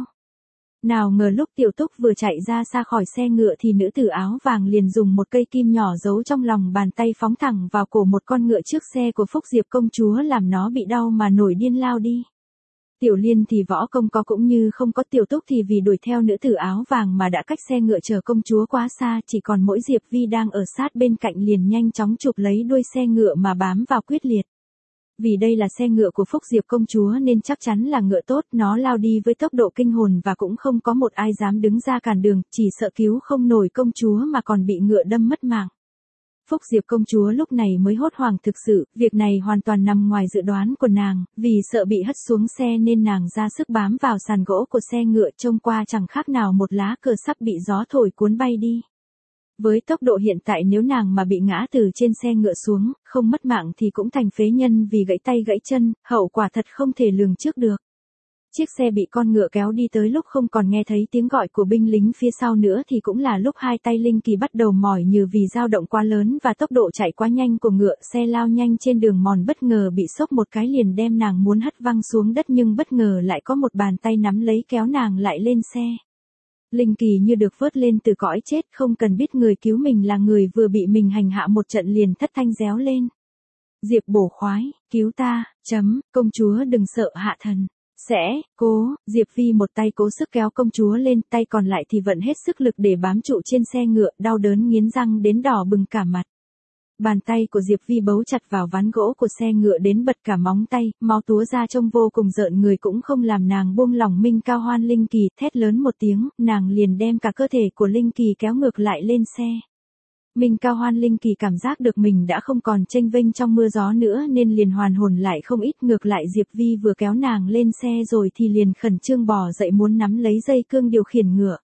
Nào ngờ lúc Tiểu Túc vừa chạy ra xa khỏi xe ngựa thì nữ tử áo vàng liền dùng một cây kim nhỏ giấu trong lòng bàn tay phóng thẳng vào cổ một con ngựa trước xe của Phúc Diệp công chúa, làm nó bị đau mà nổi điên lao đi. Tiểu Liên thì võ công có cũng như không có, Tiểu Túc thì vì đuổi theo nữ tử áo vàng mà đã cách xe ngựa chờ công chúa quá xa, chỉ còn mỗi Diệp Vi đang ở sát bên cạnh liền nhanh chóng chụp lấy đuôi xe ngựa mà bám vào quyết liệt. Vì đây là xe ngựa của Phúc Diệp công chúa nên chắc chắn là ngựa tốt, nó lao đi với tốc độ kinh hồn và cũng không có một ai dám đứng ra cản đường, chỉ sợ cứu không nổi công chúa mà còn bị ngựa đâm mất mạng. Phúc Diệp công chúa lúc này mới hốt hoảng thực sự, việc này hoàn toàn nằm ngoài dự đoán của nàng, vì sợ bị hất xuống xe nên nàng ra sức bám vào sàn gỗ của xe ngựa, trông qua chẳng khác nào một lá cờ sắp bị gió thổi cuốn bay đi. Với tốc độ hiện tại nếu nàng mà bị ngã từ trên xe ngựa xuống, không mất mạng thì cũng thành phế nhân vì gãy tay gãy chân, hậu quả thật không thể lường trước được. Chiếc xe bị con ngựa kéo đi tới lúc không còn nghe thấy tiếng gọi của binh lính phía sau nữa thì cũng là lúc hai tay Linh Kỳ bắt đầu mỏi nhừ vì dao động quá lớn và tốc độ chạy quá nhanh của ngựa. Xe lao nhanh trên đường mòn bất ngờ bị sốc một cái liền đem nàng muốn hất văng xuống đất, nhưng bất ngờ lại có một bàn tay nắm lấy kéo nàng lại lên xe. Linh Kỳ như được vớt lên từ cõi chết, không cần biết người cứu mình là người vừa bị mình hành hạ một trận liền thất thanh réo lên. Diệp bổ khoái, cứu ta, chấm, công chúa đừng sợ hạ thần. Sẽ, cố, Diệp Vi một tay cố sức kéo công chúa lên, tay còn lại thì vận hết sức lực để bám trụ trên xe ngựa, đau đớn nghiến răng đến đỏ bừng cả mặt. Bàn tay của Diệp Vi bấu chặt vào ván gỗ của xe ngựa đến bật cả móng tay, máu túa ra trông vô cùng rợn người, cũng không làm nàng buông lỏng Minh Cao Hoan Linh Kỳ, thét lớn một tiếng, nàng liền đem cả cơ thể của Linh Kỳ kéo ngược lại lên xe. Minh Cao Hoan Linh Kỳ cảm giác được mình đã không còn chênh vênh trong mưa gió nữa nên liền hoàn hồn lại không ít, ngược lại Diệp Vi vừa kéo nàng lên xe rồi thì liền khẩn trương bò dậy muốn nắm lấy dây cương điều khiển ngựa.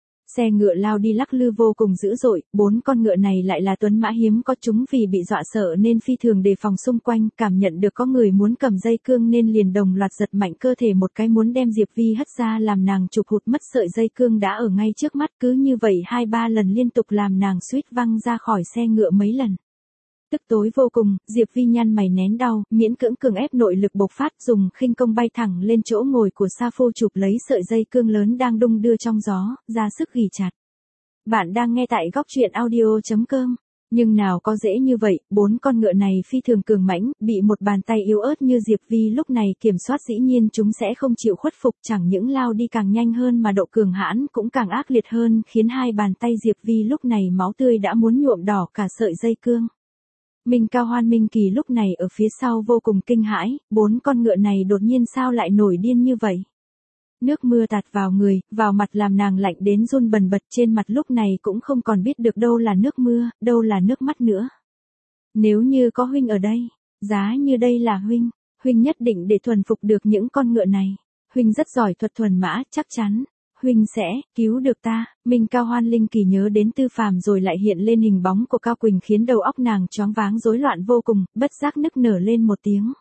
Xe ngựa lao đi lắc lư vô cùng dữ dội, bốn con ngựa này lại là tuấn mã hiếm có, chúng vì bị dọa sợ nên phi thường đề phòng xung quanh, cảm nhận được có người muốn cầm dây cương nên liền đồng loạt giật mạnh cơ thể một cái muốn đem Diệp Vi hất ra, làm nàng chụp hụt mất sợi dây cương đã ở ngay trước mắt. Cứ như vậy hai ba lần liên tục làm nàng suýt văng ra khỏi xe ngựa mấy lần. Tức tối vô cùng, Diệp Vi nhăn mày nén đau, miễn cưỡng cường ép nội lực bộc phát, dùng khinh công bay thẳng lên chỗ ngồi của Sa Phu, chụp lấy sợi dây cương lớn đang đung đưa trong gió, ra sức ghì chặt. Bạn đang nghe tại góc truyện audio chấm com. Nhưng nào có dễ như vậy, bốn con ngựa này phi thường cường mãnh, bị một bàn tay yếu ớt như Diệp Vi lúc này kiểm soát dĩ nhiên chúng sẽ không chịu khuất phục, chẳng những lao đi càng nhanh hơn mà độ cường hãn cũng càng ác liệt hơn, khiến hai bàn tay Diệp Vi lúc này máu tươi đã muốn nhuộm đỏ cả sợi dây cương. Minh Cao Hoan Minh Kỳ lúc này ở phía sau vô cùng kinh hãi, bốn con ngựa này đột nhiên sao lại nổi điên như vậy. Nước mưa tạt vào người, vào mặt làm nàng lạnh đến run bần bật, trên mặt lúc này cũng không còn biết được đâu là nước mưa, đâu là nước mắt nữa. Nếu như có huynh ở đây, giá như đây là huynh, huynh nhất định để thuần phục được những con ngựa này. Huynh rất giỏi thuật thuần mã, chắc chắn huynh sẽ cứu được ta. Minh Cao Hoan Linh Kỳ nhớ đến Tư Phàm rồi lại hiện lên hình bóng của Cao Quỳnh khiến đầu óc nàng choáng váng rối loạn vô cùng, bất giác nức nở lên một tiếng.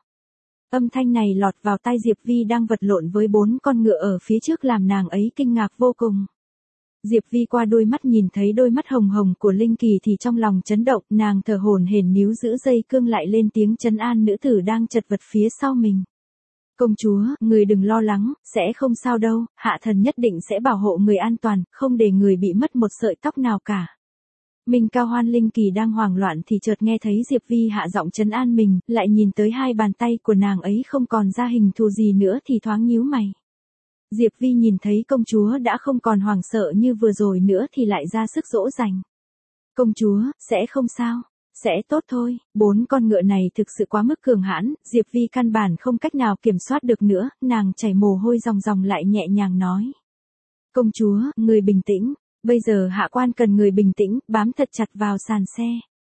Âm thanh này lọt vào tai Diệp Vi đang vật lộn với bốn con ngựa ở phía trước làm nàng ấy kinh ngạc vô cùng. Diệp Vi qua đôi mắt nhìn thấy đôi mắt hồng hồng của Linh Kỳ thì trong lòng chấn động, nàng thở hổn hển níu giữ dây cương lại lên tiếng trấn an nữ tử đang chật vật phía sau mình. Công chúa, người đừng lo lắng, sẽ không sao đâu, hạ thần nhất định sẽ bảo hộ người an toàn, không để người bị mất một sợi tóc nào cả. Minh Cao Hoan Linh Kỳ đang hoảng loạn thì chợt nghe thấy Diệp Vi hạ giọng trấn an mình, lại nhìn tới hai bàn tay của nàng ấy không còn ra hình thù gì nữa thì thoáng nhíu mày. Diệp Vi nhìn thấy công chúa đã không còn hoảng sợ như vừa rồi nữa thì lại ra sức dỗ dành. Công chúa, sẽ không sao. Sẽ tốt thôi, bốn con ngựa này thực sự quá mức cường hãn, Diệp Vi căn bản không cách nào kiểm soát được nữa, nàng chảy mồ hôi ròng ròng lại nhẹ nhàng nói. Công chúa, người bình tĩnh, bây giờ hạ quan cần người bình tĩnh, bám thật chặt vào sàn xe.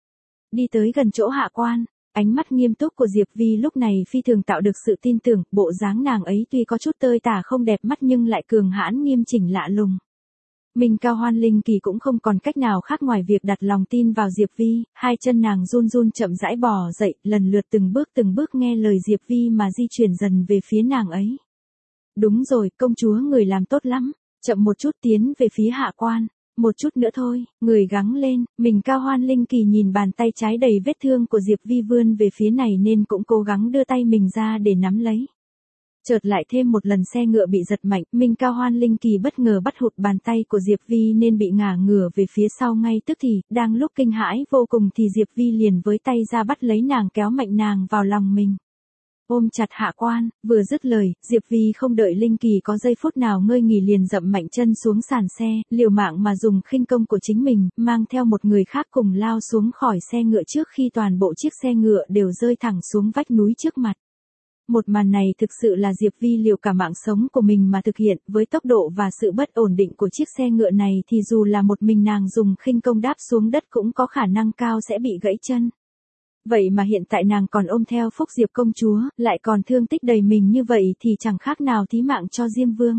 Đi tới gần chỗ hạ quan, ánh mắt nghiêm túc của Diệp Vi lúc này phi thường tạo được sự tin tưởng, bộ dáng nàng ấy tuy có chút tơi tả không đẹp mắt nhưng lại cường hãn nghiêm chỉnh lạ lùng. Minh Cao Hoan Linh Kỳ cũng không còn cách nào khác ngoài việc đặt lòng tin vào Diệp Vi, hai chân nàng run run chậm rãi bò dậy, lần lượt từng bước từng bước nghe lời Diệp Vi mà di chuyển dần về phía nàng ấy. Đúng rồi, công chúa người làm tốt lắm, chậm một chút tiến về phía hạ quan, một chút nữa thôi, người gắng lên, Minh Cao Hoan Linh Kỳ nhìn bàn tay trái đầy vết thương của Diệp Vi vươn về phía này nên cũng cố gắng đưa tay mình ra để nắm lấy. Chợt lại thêm một lần xe ngựa bị giật mạnh, Minh Cao Hoan Linh Kỳ bất ngờ bắt hụt bàn tay của Diệp Vi nên bị ngả ngửa về phía sau ngay tức thì, đang lúc kinh hãi vô cùng thì Diệp Vi liền với tay ra bắt lấy nàng kéo mạnh nàng vào lòng mình. Ôm chặt hạ quan, vừa dứt lời, Diệp Vi không đợi Linh Kỳ có giây phút nào ngơi nghỉ liền dậm mạnh chân xuống sàn xe, liều mạng mà dùng khinh công của chính mình, mang theo một người khác cùng lao xuống khỏi xe ngựa trước khi toàn bộ chiếc xe ngựa đều rơi thẳng xuống vách núi trước mặt. Một màn này thực sự là Diệp Vi liều cả mạng sống của mình mà thực hiện, với tốc độ và sự bất ổn định của chiếc xe ngựa này thì dù là một mình nàng dùng khinh công đáp xuống đất cũng có khả năng cao sẽ bị gãy chân. Vậy mà hiện tại nàng còn ôm theo Phúc Diệp công chúa, lại còn thương tích đầy mình như vậy thì chẳng khác nào thí mạng cho Diêm Vương.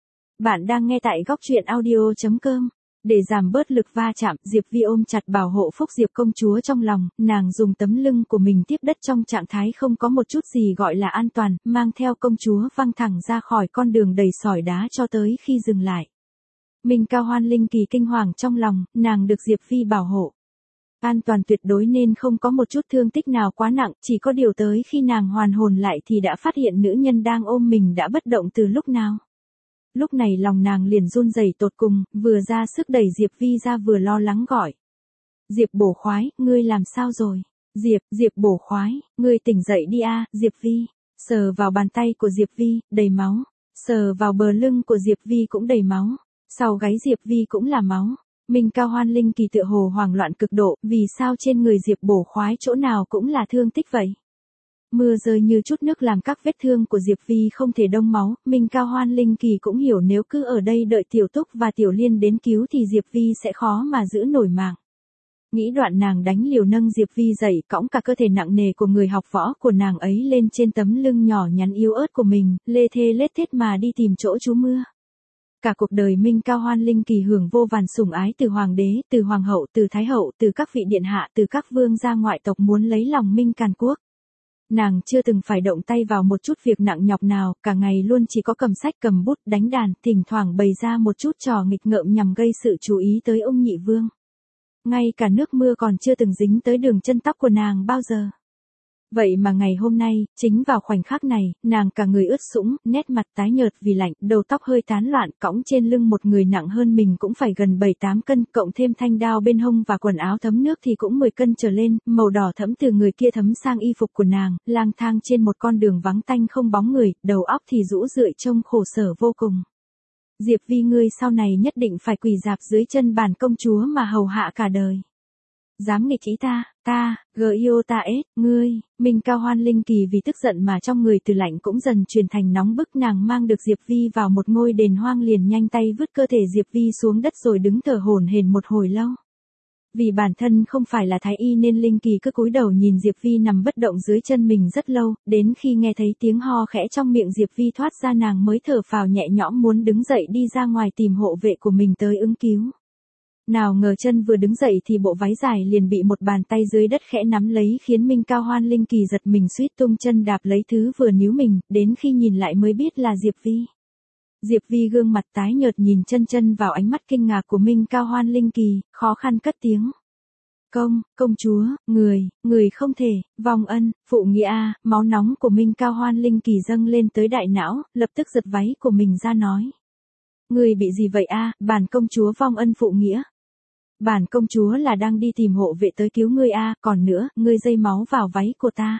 Bạn đang nghe tại góc truyện audio chấm com. Để giảm bớt lực va chạm, Diệp Vi ôm chặt bảo hộ Phúc Diệp công chúa trong lòng, nàng dùng tấm lưng của mình tiếp đất trong trạng thái không có một chút gì gọi là an toàn, mang theo công chúa văng thẳng ra khỏi con đường đầy sỏi đá cho tới khi dừng lại. Minh Cao Hoan Linh Kỳ kinh hoàng trong lòng, nàng được Diệp Vi bảo hộ. An toàn tuyệt đối nên không có một chút thương tích nào quá nặng, chỉ có điều tới khi nàng hoàn hồn lại thì đã phát hiện nữ nhân đang ôm mình đã bất động từ lúc nào. Lúc này lòng nàng liền run rẩy tột cùng, vừa ra sức đẩy Diệp Vi ra vừa lo lắng gọi. Diệp bổ khoái, ngươi làm sao rồi? Diệp, Diệp bổ khoái, ngươi tỉnh dậy đi a, Diệp Vi. Sờ vào bàn tay của Diệp Vi, đầy máu. Sờ vào bờ lưng của Diệp Vi cũng đầy máu. Sau gáy Diệp Vi cũng là máu. Minh Cao Hoan Linh Kỳ tựa hồ hoảng loạn cực độ, vì sao trên người Diệp bổ khoái chỗ nào cũng là thương tích vậy? Mưa rơi như chút nước làm các vết thương của Diệp Vi không thể đông máu, Minh Cao Hoan Linh Kỳ cũng hiểu nếu cứ ở đây đợi Tiểu Túc và Tiểu Liên đến cứu thì Diệp Vi sẽ khó mà giữ nổi mạng. Nghĩ đoạn nàng đánh liều nâng Diệp Vi dậy, cõng cả cơ thể nặng nề của người học võ của nàng ấy lên trên tấm lưng nhỏ nhắn yếu ớt của mình, lê thê lết thết mà đi tìm chỗ trú mưa. Cả cuộc đời Minh Cao Hoan Linh Kỳ hưởng vô vàn sủng ái từ hoàng đế, từ hoàng hậu, từ thái hậu, từ các vị điện hạ, từ các vương gia ngoại tộc muốn lấy lòng Minh Càn Quốc. Nàng chưa từng phải động tay vào một chút việc nặng nhọc nào, cả ngày luôn chỉ có cầm sách cầm bút đánh đàn, thỉnh thoảng bày ra một chút trò nghịch ngợm nhằm gây sự chú ý tới ông nhị vương. Ngay cả nước mưa còn chưa từng dính tới đường chân tóc của nàng bao giờ. Vậy mà ngày hôm nay, chính vào khoảnh khắc này, nàng cả người ướt sũng, nét mặt tái nhợt vì lạnh, đầu tóc hơi tán loạn, cõng trên lưng một người nặng hơn mình cũng phải gần bảy tám cân, cộng thêm thanh đao bên hông và quần áo thấm nước thì cũng mười cân trở lên, màu đỏ thẫm từ người kia thấm sang y phục của nàng, lang thang trên một con đường vắng tanh không bóng người, đầu óc thì rũ rượi trông khổ sở vô cùng. Diệp Vi ngươi sau này nhất định phải quỳ dạp dưới chân bản công chúa mà hầu hạ cả đời. Dám nghịch ý ta, ta, gờ yêu ta ết, ngươi, Minh Cao Hoan Linh Kỳ vì tức giận mà trong người từ lạnh cũng dần chuyển thành nóng bức, nàng mang được Diệp Vi vào một ngôi đền hoang liền nhanh tay vứt cơ thể Diệp Vi xuống đất rồi đứng thở hổn hển một hồi lâu. Vì bản thân không phải là thái y nên Linh Kỳ cứ cúi đầu nhìn Diệp Vi nằm bất động dưới chân mình rất lâu, đến khi nghe thấy tiếng ho khẽ trong miệng Diệp Vi thoát ra nàng mới thở phào nhẹ nhõm muốn đứng dậy đi ra ngoài tìm hộ vệ của mình tới ứng cứu. Nào ngờ chân vừa đứng dậy thì bộ váy dài liền bị một bàn tay dưới đất khẽ nắm lấy khiến Minh Cao Hoan Linh Kỳ giật mình suýt tung chân đạp lấy thứ vừa níu mình, đến khi nhìn lại mới biết là Diệp Vi. Diệp Vi gương mặt tái nhợt nhìn chân chân vào ánh mắt kinh ngạc của Minh Cao Hoan Linh Kỳ, khó khăn cất tiếng. công, công chúa, người, người không thể, vong ân, phụ nghĩa a, máu nóng của Minh Cao Hoan Linh Kỳ dâng lên tới đại não, lập tức giật váy của mình ra nói. Người bị gì vậy a, bản công chúa vong ân phụ nghĩa. Bản công chúa là đang đi tìm hộ vệ tới cứu ngươi a, còn nữa, ngươi dây máu vào váy của ta.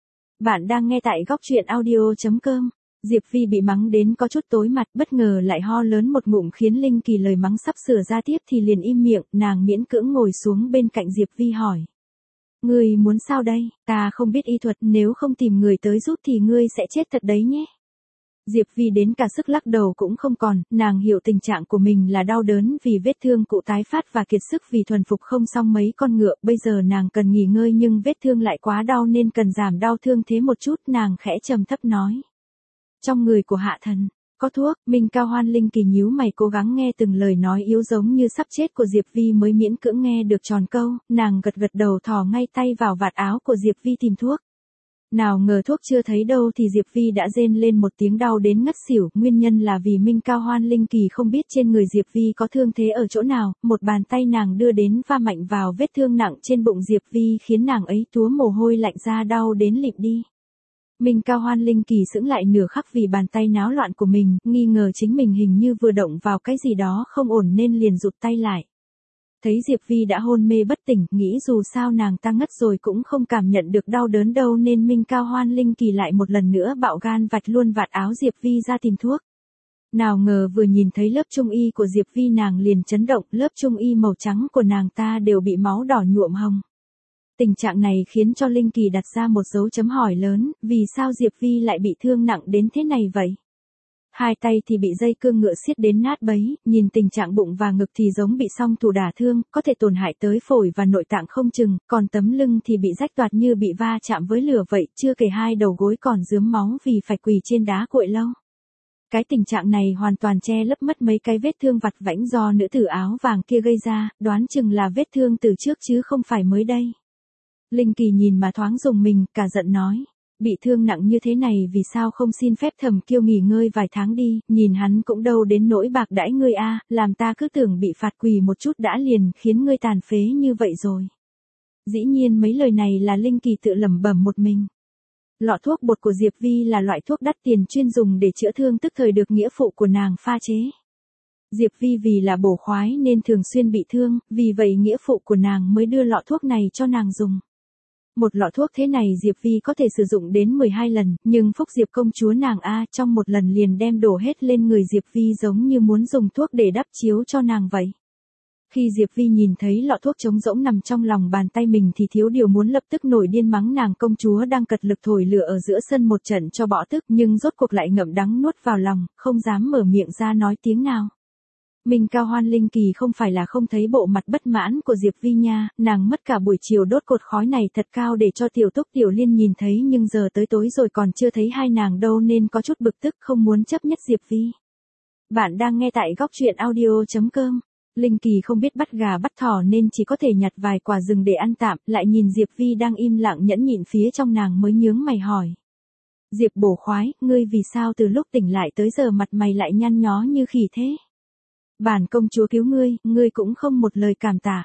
Bạn đang nghe tại góc truyện audio.com. Diệp Vi bị mắng đến có chút tối mặt, bất ngờ lại ho lớn một ngụm khiến Linh Kỳ lời mắng sắp sửa ra tiếp thì liền im miệng, nàng miễn cưỡng ngồi xuống bên cạnh Diệp Vi hỏi. Ngươi muốn sao đây, ta không biết y thuật, nếu không tìm người tới giúp thì ngươi sẽ chết thật đấy nhé. Diệp Vi đến cả sức lắc đầu cũng không còn, nàng hiểu tình trạng của mình là đau đớn vì vết thương cũ tái phát và kiệt sức vì thuần phục không xong mấy con ngựa, bây giờ nàng cần nghỉ ngơi nhưng vết thương lại quá đau nên cần giảm đau thương thế một chút, nàng khẽ trầm thấp nói. Trong người của hạ thần, có thuốc, Minh Cao Hoan Linh Kỳ nhíu mày cố gắng nghe từng lời nói yếu giống như sắp chết của Diệp Vi mới miễn cưỡng nghe được tròn câu, nàng gật gật đầu thò ngay tay vào vạt áo của Diệp Vi tìm thuốc. Nào ngờ thuốc chưa thấy đâu thì Diệp Vi đã rên lên một tiếng đau đến ngất xỉu, nguyên nhân là vì Minh Cao Hoan Linh Kỳ không biết trên người Diệp Vi có thương thế ở chỗ nào, một bàn tay nàng đưa đến va mạnh vào vết thương nặng trên bụng Diệp Vi khiến nàng ấy túa mồ hôi lạnh ra đau đến lịm đi. Minh Cao Hoan Linh Kỳ sững lại nửa khắc vì bàn tay náo loạn của mình, nghi ngờ chính mình hình như vừa động vào cái gì đó không ổn nên liền rụt tay lại. Thấy Diệp Vi đã hôn mê bất tỉnh, nghĩ dù sao nàng ta ngất rồi cũng không cảm nhận được đau đớn đâu nên Minh Cao Hoan Linh Kỳ lại một lần nữa bạo gan vạch luôn vạt áo Diệp Vi ra tìm thuốc. Nào ngờ vừa nhìn thấy lớp trung y của Diệp Vi nàng liền chấn động, lớp trung y màu trắng của nàng ta đều bị máu đỏ nhuộm hồng. Tình trạng này khiến cho Linh Kỳ đặt ra một dấu chấm hỏi lớn, vì sao Diệp Vi lại bị thương nặng đến thế này vậy? Hai tay thì bị dây cương ngựa siết đến nát bấy, nhìn tình trạng bụng và ngực thì giống bị song thủ đả thương, có thể tổn hại tới phổi và nội tạng không chừng, còn tấm lưng thì bị rách toạc như bị va chạm với lửa vậy, chưa kể hai đầu gối còn rướm máu vì phải quỳ trên đá cội lâu. Cái tình trạng này hoàn toàn che lấp mất mấy cái vết thương vặt vãnh do nữ tử áo vàng kia gây ra, đoán chừng là vết thương từ trước chứ không phải mới đây. Linh Kỳ nhìn mà thoáng rùng mình, cả giận nói. Bị thương nặng như thế này vì sao không xin phép Thẩm Kiêu nghỉ ngơi vài tháng đi, nhìn hắn cũng đâu đến nỗi bạc đãi ngươi a, làm ta cứ tưởng bị phạt quỳ một chút đã liền khiến ngươi tàn phế như vậy rồi. Dĩ nhiên mấy lời này là Linh Kỳ tự lẩm bẩm một mình. Lọ thuốc bột của Diệp Vi là loại thuốc đắt tiền chuyên dùng để chữa thương tức thời được nghĩa phụ của nàng pha chế. Diệp Vi vì là bổ khoái nên thường xuyên bị thương, vì vậy nghĩa phụ của nàng mới đưa lọ thuốc này cho nàng dùng. Một lọ thuốc thế này Diệp Vi có thể sử dụng đến mười hai lần, nhưng phúc Diệp công chúa nàng A trong một lần liền đem đổ hết lên người Diệp Vi giống như muốn dùng thuốc để đắp chiếu cho nàng vậy. Khi Diệp Vi nhìn thấy lọ thuốc trống rỗng nằm trong lòng bàn tay mình thì thiếu điều muốn lập tức nổi điên mắng nàng công chúa đang cật lực thổi lửa ở giữa sân một trận cho bỏ tức nhưng rốt cuộc lại ngậm đắng nuốt vào lòng, không dám mở miệng ra nói tiếng nào. Minh Cao Hoan Linh Kỳ không phải là không thấy bộ mặt bất mãn của Diệp Vi nha, nàng mất cả buổi chiều đốt cột khói này thật cao để cho Tiểu Túc Tiểu Liên nhìn thấy nhưng giờ tới tối rồi còn chưa thấy hai nàng đâu nên có chút bực tức không muốn chấp nhất Diệp Vi. Bạn đang nghe tại góc truyện audio.com. Linh Kỳ không biết bắt gà bắt thỏ nên chỉ có thể nhặt vài quả rừng để ăn tạm, lại nhìn Diệp Vi đang im lặng nhẫn nhịn phía trong nàng mới nhướng mày hỏi. Diệp bổ khoái, ngươi vì sao từ lúc tỉnh lại tới giờ mặt mày lại nhăn nhó như khỉ thế? Bản công chúa cứu ngươi, ngươi cũng không một lời cảm tạ.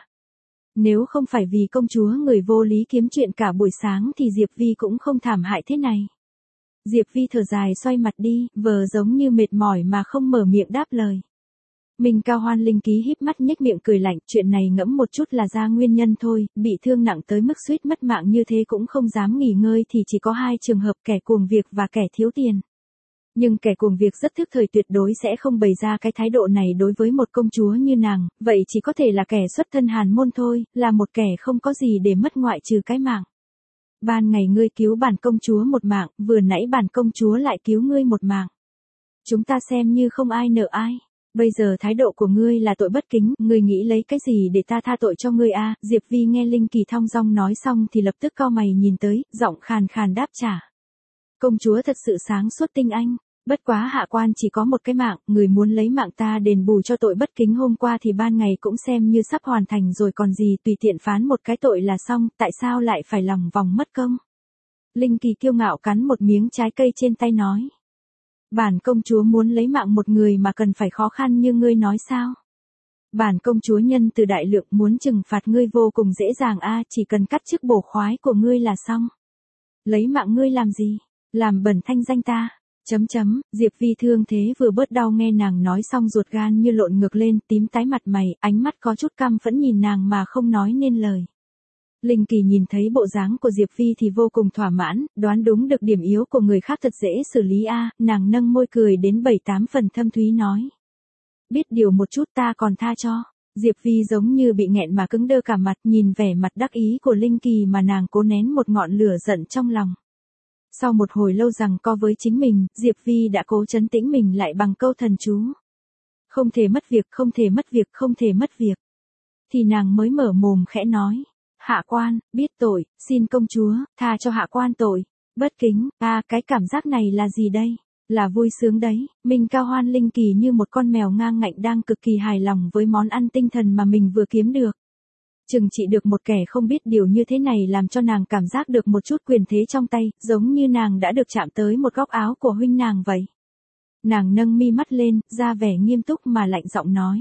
Nếu không phải vì công chúa người vô lý kiếm chuyện cả buổi sáng thì Diệp Vi cũng không thảm hại thế này. Diệp Vi thở dài xoay mặt đi, vờ giống như mệt mỏi mà không mở miệng đáp lời. Minh Cao Hoan Linh Ký híp mắt nhếch miệng cười lạnh, chuyện này ngẫm một chút là ra nguyên nhân thôi, bị thương nặng tới mức suýt mất mạng như thế cũng không dám nghỉ ngơi thì chỉ có hai trường hợp kẻ cuồng việc và kẻ thiếu tiền. Nhưng kẻ cuồng việc rất thức thời tuyệt đối sẽ không bày ra cái thái độ này đối với một công chúa như nàng, vậy chỉ có thể là kẻ xuất thân hàn môn thôi, là một kẻ không có gì để mất ngoại trừ cái mạng. Ban ngày ngươi cứu bản công chúa một mạng, vừa nãy bản công chúa lại cứu ngươi một mạng. Chúng ta xem như không ai nợ ai. Bây giờ thái độ của ngươi là tội bất kính, ngươi nghĩ lấy cái gì để ta tha tội cho ngươi a? Diệp Vi nghe Linh Kỳ thong dong nói xong thì lập tức cau mày nhìn tới, giọng khàn khàn đáp trả. Công chúa thật sự sáng suốt tinh anh, bất quá hạ quan chỉ có một cái mạng, người muốn lấy mạng ta đền bù cho tội bất kính hôm qua thì ban ngày cũng xem như sắp hoàn thành rồi còn gì, tùy tiện phán một cái tội là xong, tại sao lại phải lòng vòng mất công? Linh Kỳ kiêu ngạo cắn một miếng trái cây trên tay nói. Bản công chúa muốn lấy mạng một người mà cần phải khó khăn như ngươi nói sao? Bản công chúa nhân từ đại lượng muốn trừng phạt ngươi vô cùng dễ dàng a, chỉ cần cắt chức bổ khoái của ngươi là xong. Lấy mạng ngươi làm gì? Làm bẩn thanh danh ta. Chấm chấm, Diệp Vi thương thế vừa bớt đau nghe nàng nói xong ruột gan như lộn ngược lên, tím tái mặt mày, ánh mắt có chút căm phẫn nhìn nàng mà không nói nên lời. Linh Kỳ nhìn thấy bộ dáng của Diệp Vi thì vô cùng thỏa mãn, đoán đúng được điểm yếu của người khác thật dễ xử lý a, nàng nâng môi cười đến bảy tám phần thâm thúy nói. Biết điều một chút ta còn tha cho. Diệp Vi giống như bị nghẹn mà cứng đơ cả mặt, nhìn vẻ mặt đắc ý của Linh Kỳ mà nàng cố nén một ngọn lửa giận trong lòng. Sau một hồi lâu rằng co với chính mình, Diệp Vi đã cố trấn tĩnh mình lại bằng câu thần chú. Không thể mất việc, không thể mất việc, không thể mất việc. Thì nàng mới mở mồm khẽ nói. Hạ quan, biết tội, xin công chúa, tha cho hạ quan tội. Bất kính, à cái cảm giác này là gì đây? Là vui sướng đấy, mình cao hoan Linh Kỳ như một con mèo ngang ngạnh đang cực kỳ hài lòng với món ăn tinh thần mà mình vừa kiếm được. Chừng trị được một kẻ không biết điều như thế này làm cho nàng cảm giác được một chút quyền thế trong tay, giống như nàng đã được chạm tới một góc áo của huynh nàng vậy. Nàng nâng mi mắt lên, ra vẻ nghiêm túc mà lạnh giọng nói.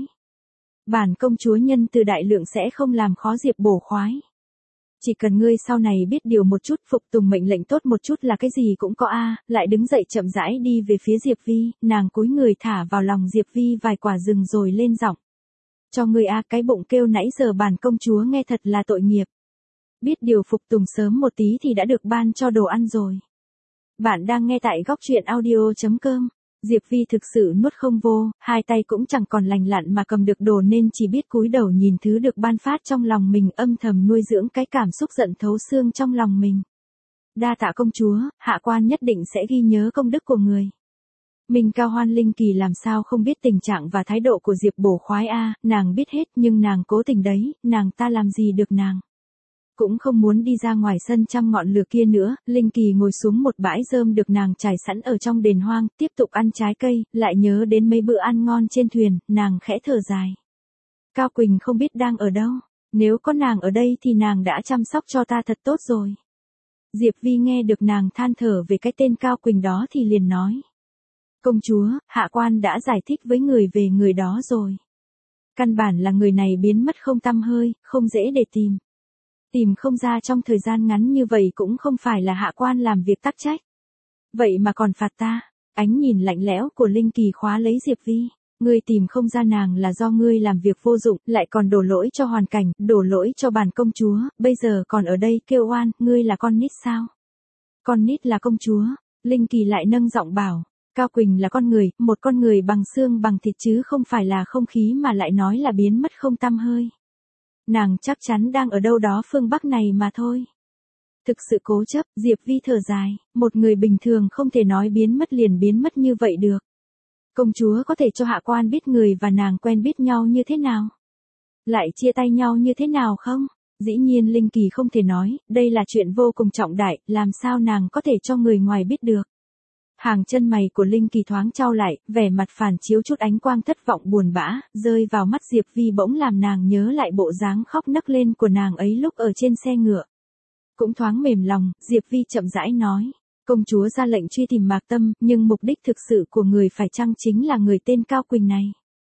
Bản công chúa nhân từ đại lượng sẽ không làm khó Diệp bổ khoái. Chỉ cần ngươi sau này biết điều một chút, phục tùng mệnh lệnh tốt một chút là cái gì cũng có a. Lại đứng dậy chậm rãi đi về phía Diệp Vi, nàng cúi người thả vào lòng Diệp Vi vài quả rừng rồi lên giọng. Cho ngươi a, cái bụng kêu nãy giờ bản công chúa nghe thật là tội nghiệp. Biết điều phục tùng sớm một tí thì đã được ban cho đồ ăn rồi. Bạn đang nghe tại góc truyện audio chấm com. Diệp Vi thực sự nuốt không vô, hai tay cũng chẳng còn lành lặn mà cầm được đồ nên chỉ biết cúi đầu nhìn thứ được ban phát trong lòng mình, âm thầm nuôi dưỡng cái cảm xúc giận thấu xương trong lòng mình. Đa tạ công chúa, hạ quan nhất định sẽ ghi nhớ công đức của người. Mình cao hoan Linh Kỳ làm sao không biết tình trạng và thái độ của Diệp bổ khoái a, nàng biết hết nhưng nàng cố tình đấy, nàng ta làm gì được nàng. Cũng không muốn đi ra ngoài sân trăm ngọn lửa kia nữa, Linh Kỳ ngồi xuống một bãi rơm được nàng trải sẵn ở trong đền hoang, tiếp tục ăn trái cây, lại nhớ đến mấy bữa ăn ngon trên thuyền, nàng khẽ thở dài. Cao Quỳnh không biết đang ở đâu, nếu có nàng ở đây thì nàng đã chăm sóc cho ta thật tốt rồi. Diệp Vi nghe được nàng than thở về cái tên Cao Quỳnh đó thì liền nói. Công chúa, hạ quan đã giải thích với người về người đó rồi. Căn bản là người này biến mất không tăm hơi, không dễ để tìm. Tìm không ra trong thời gian ngắn như vậy cũng không phải là hạ quan làm việc tắc trách. Vậy mà còn phạt ta, ánh nhìn lạnh lẽo của Linh Kỳ khóa lấy Diệp Vi. Ngươi tìm không ra nàng là do ngươi làm việc vô dụng, lại còn đổ lỗi cho hoàn cảnh, đổ lỗi cho bản công chúa, bây giờ còn ở đây kêu oan, ngươi là con nít sao? Con nít là công chúa, Linh Kỳ lại nâng giọng bảo. Cao Quỳnh là con người, một con người bằng xương bằng thịt chứ không phải là không khí mà lại nói là biến mất không tăm hơi. Nàng chắc chắn đang ở đâu đó phương Bắc này mà thôi. Thực sự cố chấp, Diệp Vi thở dài, một người bình thường không thể nói biến mất liền biến mất như vậy được. Công chúa có thể cho hạ quan biết người và nàng quen biết nhau như thế nào? Lại chia tay nhau như thế nào không? Dĩ nhiên Linh Kỳ không thể nói, đây là chuyện vô cùng trọng đại, làm sao nàng có thể cho người ngoài biết được. Hàng chân mày của Linh Kỳ thoáng chau lại, vẻ mặt phản chiếu chút ánh quang thất vọng buồn bã, rơi vào mắt Diệp Vi bỗng làm nàng nhớ lại bộ dáng khóc nấc lên của nàng ấy lúc ở trên xe ngựa. Cũng thoáng mềm lòng, Diệp Vi chậm rãi nói, công chúa ra lệnh truy tìm Mạc Tâm, nhưng mục đích thực sự của người phải chăng chính là người tên Cao Quỳnh này.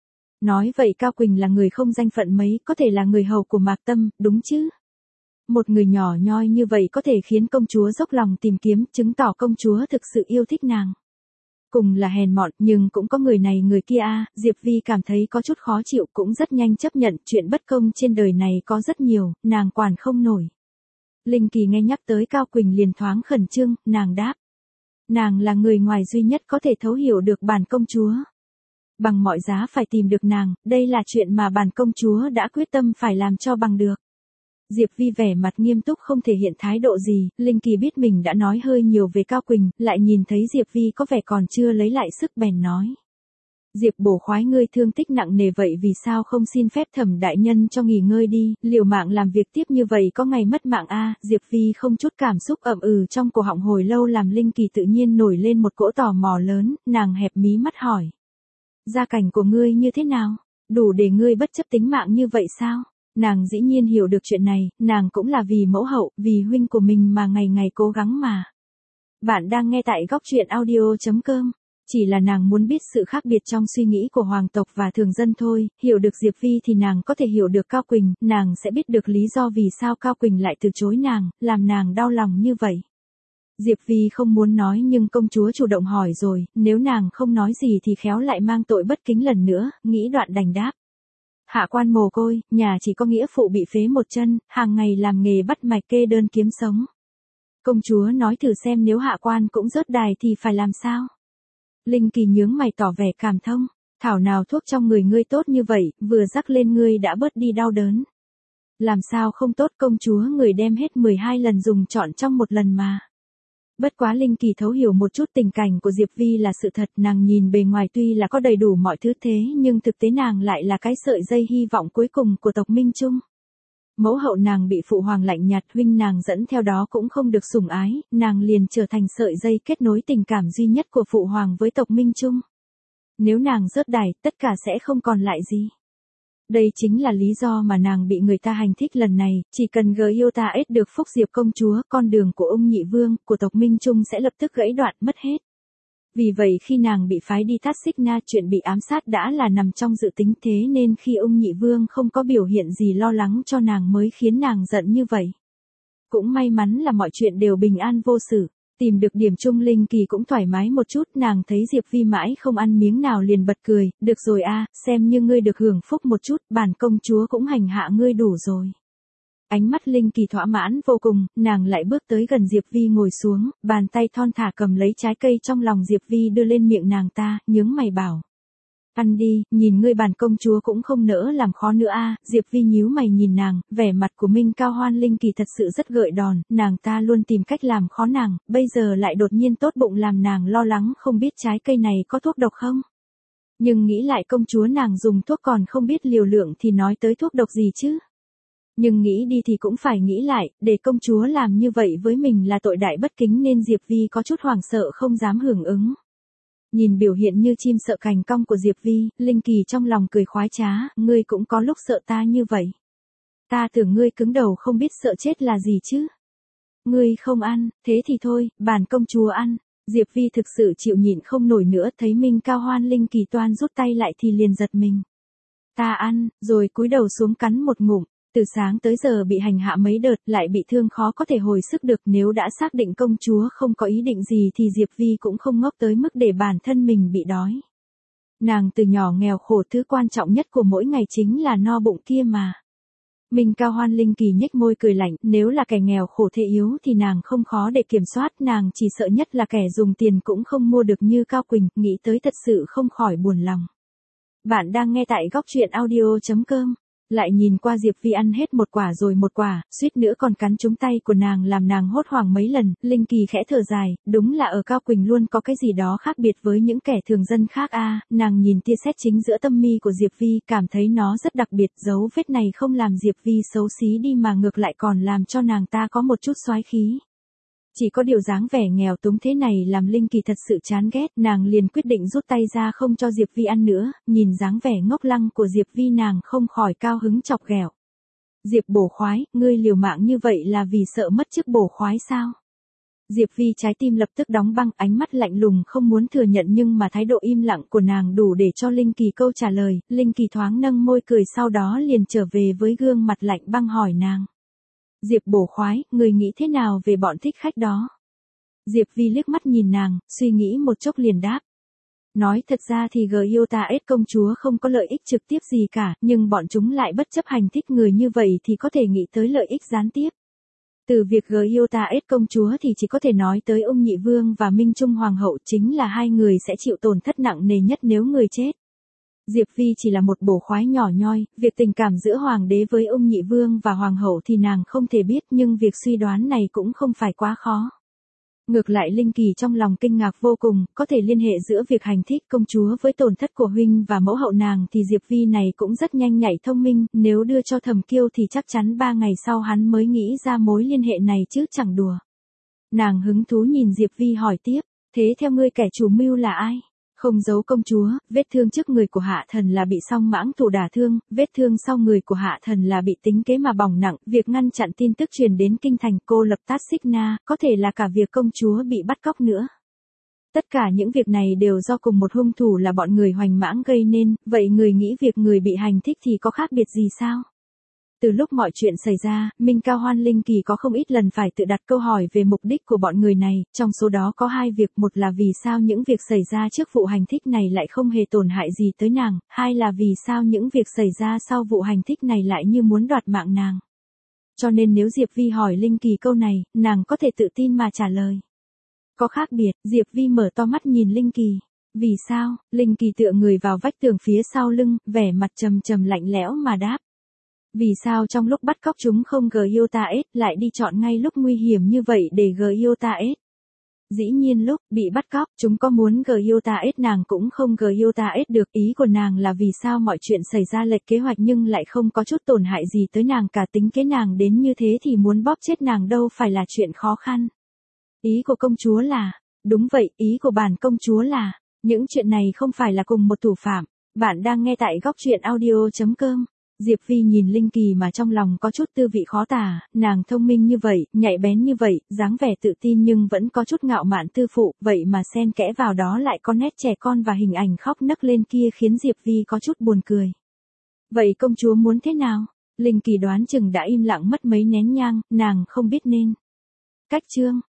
Nói vậy Cao Quỳnh là người không danh phận mấy, có thể là người hầu của Mạc Tâm, đúng chứ? Một người nhỏ nhoi như vậy có thể khiến công chúa dốc lòng tìm kiếm, chứng tỏ công chúa thực sự yêu thích nàng. Cùng là hèn mọn, nhưng cũng có người này người kia a. Diệp Vi cảm thấy có chút khó chịu, cũng rất nhanh chấp nhận, chuyện bất công trên đời này có rất nhiều, nàng quản không nổi. Linh Kỳ nghe nhắc tới Cao Quỳnh liền thoáng khẩn trương, nàng đáp. Nàng là người ngoài duy nhất có thể thấu hiểu được bản công chúa. Bằng mọi giá phải tìm được nàng, đây là chuyện mà bản công chúa đã quyết tâm phải làm cho bằng được. Diệp Vi vẻ mặt nghiêm túc không thể hiện thái độ gì, Linh Kỳ biết mình đã nói hơi nhiều về Cao Quỳnh, lại nhìn thấy Diệp Vi có vẻ còn chưa lấy lại sức bèn nói. Diệp bổ khoái ngươi thương tích nặng nề vậy vì sao không xin phép Thẩm đại nhân cho nghỉ ngơi đi, liều mạng làm việc tiếp như vậy có ngày mất mạng a. Diệp Vi không chút cảm xúc ậm ừ trong cổ họng hồi lâu làm Linh Kỳ tự nhiên nổi lên một cỗ tò mò lớn, nàng hẹp mí mắt hỏi. Gia cảnh của ngươi như thế nào? Đủ để ngươi bất chấp tính mạng như vậy sao? Nàng dĩ nhiên hiểu được chuyện này, nàng cũng là vì mẫu hậu, vì huynh của mình mà ngày ngày cố gắng mà. Bạn đang nghe tại góc truyện audio chấm com. Chỉ là nàng muốn biết sự khác biệt trong suy nghĩ của hoàng tộc và thường dân thôi, hiểu được Diệp Vi thì nàng có thể hiểu được Cao Quỳnh, nàng sẽ biết được lý do vì sao Cao Quỳnh lại từ chối nàng, làm nàng đau lòng như vậy. Diệp Vi không muốn nói nhưng công chúa chủ động hỏi rồi, nếu nàng không nói gì thì khéo lại mang tội bất kính lần nữa, nghĩ đoạn đành đáp. Hạ quan mồ côi, nhà chỉ có nghĩa phụ bị phế một chân, hàng ngày làm nghề bắt mạch kê đơn kiếm sống. Công chúa nói thử xem nếu hạ quan cũng rớt đài thì phải làm sao? Linh Kỳ nhướng mày tỏ vẻ cảm thông, thảo nào thuốc trong người ngươi tốt như vậy, vừa rắc lên ngươi đã bớt đi đau đớn. Làm sao không tốt, công chúa người đem hết mười hai lần dùng chọn trong một lần mà. Bất quá Linh Kỳ thấu hiểu một chút tình cảnh của Diệp Vi là sự thật, nàng nhìn bề ngoài tuy là có đầy đủ mọi thứ thế nhưng thực tế nàng lại là cái sợi dây hy vọng cuối cùng của tộc Minh Trung. Mẫu hậu nàng bị phụ hoàng lạnh nhạt, huynh nàng dẫn theo đó cũng không được sủng ái, nàng liền trở thành sợi dây kết nối tình cảm duy nhất của phụ hoàng với tộc Minh Trung. Nếu nàng rớt đài, tất cả sẽ không còn lại gì. Đây chính là lý do mà nàng bị người ta hành thích lần này, chỉ cần Giota ết được phúc Diệp công chúa, con đường của ông nhị vương, của tộc Minh Trung sẽ lập tức gãy đoạn mất hết. Vì vậy khi nàng bị phái đi Thát Xích Na, chuyện bị ám sát đã là nằm trong dự tính, thế nên khi ông nhị vương không có biểu hiện gì lo lắng cho nàng mới khiến nàng giận như vậy. Cũng may mắn là mọi chuyện đều bình an vô sự. Tìm được điểm chung, Linh Kỳ cũng thoải mái một chút, nàng thấy Diệp Vi mãi không ăn miếng nào liền bật cười, được rồi a, xem như ngươi được hưởng phúc một chút, bản công chúa cũng hành hạ ngươi đủ rồi. Ánh mắt Linh Kỳ thỏa mãn vô cùng, nàng lại bước tới gần Diệp Vi ngồi xuống, bàn tay thon thả cầm lấy trái cây trong lòng Diệp Vi đưa lên miệng nàng ta, nhướng mày bảo. Ăn đi, nhìn ngươi bản công chúa cũng không nỡ làm khó nữa a. Diệp Vi nhíu mày nhìn nàng, vẻ mặt của Minh Cao Hoan Linh Kỳ thật sự rất gợi đòn, nàng ta luôn tìm cách làm khó nàng, bây giờ lại đột nhiên tốt bụng làm nàng lo lắng không biết trái cây này có thuốc độc không. Nhưng nghĩ lại công chúa nàng dùng thuốc còn không biết liều lượng thì nói tới thuốc độc gì chứ. Nhưng nghĩ đi thì cũng phải nghĩ lại, để công chúa làm như vậy với mình là tội đại bất kính nên Diệp Vi có chút hoảng sợ không dám hưởng ứng. Nhìn biểu hiện như chim sợ cành cong của Diệp Vi, Linh Kỳ trong lòng cười khoái trá, ngươi cũng có lúc sợ ta như vậy. Ta tưởng ngươi cứng đầu không biết sợ chết là gì chứ. Ngươi không ăn, thế thì thôi, bản công chúa ăn. Diệp Vi thực sự chịu nhịn không nổi nữa, thấy Minh Cao Hoan Linh Kỳ toan rút tay lại thì liền giật mình. Ta ăn, rồi cúi đầu xuống cắn một ngụm. Từ sáng tới giờ bị hành hạ mấy đợt, lại bị thương khó có thể hồi sức được, nếu đã xác định công chúa không có ý định gì thì Diệp Vi cũng không ngốc tới mức để bản thân mình bị đói. Nàng từ nhỏ nghèo khổ, thứ quan trọng nhất của mỗi ngày chính là no bụng kia mà. Minh Cao Hoan Linh Kỳ nhếch môi cười lạnh, nếu là kẻ nghèo khổ thế yếu thì nàng không khó để kiểm soát, nàng chỉ sợ nhất là kẻ dùng tiền cũng không mua được như Cao Quỳnh, nghĩ tới thật sự không khỏi buồn lòng. Bạn đang nghe tại góc truyện audio chấm com. Lại nhìn qua Diệp Vi ăn hết một quả rồi một quả, suýt nữa còn cắn trúng tay của nàng làm nàng hốt hoảng mấy lần, Linh Kỳ khẽ thở dài, đúng là ở Cao Quỳnh luôn có cái gì đó khác biệt với những kẻ thường dân khác a. À, nàng nhìn tia sét chính giữa tâm mi của Diệp Vi, cảm thấy nó rất đặc biệt, dấu vết này không làm Diệp Vi xấu xí đi mà ngược lại còn làm cho nàng ta có một chút soái khí. Chỉ có điều dáng vẻ nghèo túng thế này làm Linh Kỳ thật sự chán ghét, nàng liền quyết định rút tay ra không cho Diệp Vi ăn nữa, nhìn dáng vẻ ngốc lăng của Diệp Vi nàng không khỏi cao hứng chọc ghẹo. Diệp bổ khoái, ngươi liều mạng như vậy là vì sợ mất chức bổ khoái sao? Diệp Vi trái tim lập tức đóng băng, ánh mắt lạnh lùng không muốn thừa nhận nhưng mà thái độ im lặng của nàng đủ để cho Linh Kỳ câu trả lời, Linh Kỳ thoáng nâng môi cười sau đó liền trở về với gương mặt lạnh băng hỏi nàng. Diệp bổ khoái, người nghĩ thế nào về bọn thích khách đó? Diệp Vi liếc mắt nhìn nàng, suy nghĩ một chốc liền đáp. Nói thật ra thì Giota ết công chúa không có lợi ích trực tiếp gì cả, nhưng bọn chúng lại bất chấp hành thích người như vậy thì có thể nghĩ tới lợi ích gián tiếp. Từ việc Giota ết công chúa thì chỉ có thể nói tới ông nhị vương và Minh Trung hoàng hậu, chính là hai người sẽ chịu tổn thất nặng nề nhất nếu người chết. Diệp Vi chỉ là một bổ khoái nhỏ nhoi, việc tình cảm giữa hoàng đế với ông nhị vương và hoàng hậu thì nàng không thể biết, nhưng việc suy đoán này cũng không phải quá khó. Ngược lại Linh Kỳ trong lòng kinh ngạc vô cùng, có thể liên hệ giữa việc hành thích công chúa với tổn thất của huynh và mẫu hậu nàng thì Diệp Vi này cũng rất nhanh nhạy thông minh, nếu đưa cho Thẩm Kiêu thì chắc chắn ba ngày sau hắn mới nghĩ ra mối liên hệ này chứ chẳng đùa. Nàng hứng thú nhìn Diệp Vi hỏi tiếp, thế theo ngươi kẻ chủ mưu là ai? Không giấu công chúa, vết thương trước người của hạ thần là bị song mãng thủ đả thương, vết thương sau người của hạ thần là bị tính kế mà bỏng nặng, việc ngăn chặn tin tức truyền đến kinh thành cô lập Tát Xích Na, có thể là cả việc công chúa bị bắt cóc nữa. Tất cả những việc này đều do cùng một hung thủ là bọn người Hoành Mãng gây nên, vậy người nghĩ việc người bị hành thích thì có khác biệt gì sao? Từ lúc mọi chuyện xảy ra, Minh Cao Hoan Linh Kỳ có không ít lần phải tự đặt câu hỏi về mục đích của bọn người này, trong số đó có hai việc, một là vì sao những việc xảy ra trước vụ hành thích này lại không hề tổn hại gì tới nàng, hai là vì sao những việc xảy ra sau vụ hành thích này lại như muốn đoạt mạng nàng. Cho nên nếu Diệp Vi hỏi Linh Kỳ câu này, nàng có thể tự tin mà trả lời. Có khác biệt, Diệp Vi mở to mắt nhìn Linh Kỳ. Vì sao? Linh Kỳ tựa người vào vách tường phía sau lưng, vẻ mặt trầm trầm lạnh lẽo mà đáp. Vì sao trong lúc bắt cóc chúng không Giota S lại đi chọn ngay lúc nguy hiểm như vậy để Giota S? Dĩ nhiên lúc bị bắt cóc, chúng có muốn Giota S nàng cũng không Giota S được, ý của nàng là vì sao mọi chuyện xảy ra lệch kế hoạch nhưng lại không có chút tổn hại gì tới nàng cả, tính kế nàng đến như thế thì muốn bóp chết nàng đâu phải là chuyện khó khăn. Ý của công chúa là, đúng vậy, ý của bản công chúa là, những chuyện này không phải là cùng một thủ phạm. Bạn đang nghe tại góc truyện audio chấm com. Diệp Vi nhìn Linh Kỳ mà trong lòng có chút tư vị khó tả, nàng thông minh như vậy, nhạy bén như vậy, dáng vẻ tự tin nhưng vẫn có chút ngạo mạn tư phụ, vậy mà xen kẽ vào đó lại có nét trẻ con và hình ảnh khóc nấc lên kia khiến Diệp Vi có chút buồn cười. Vậy công chúa muốn thế nào? Linh Kỳ đoán chừng đã im lặng mất mấy nén nhang, nàng không biết nên. Cách chương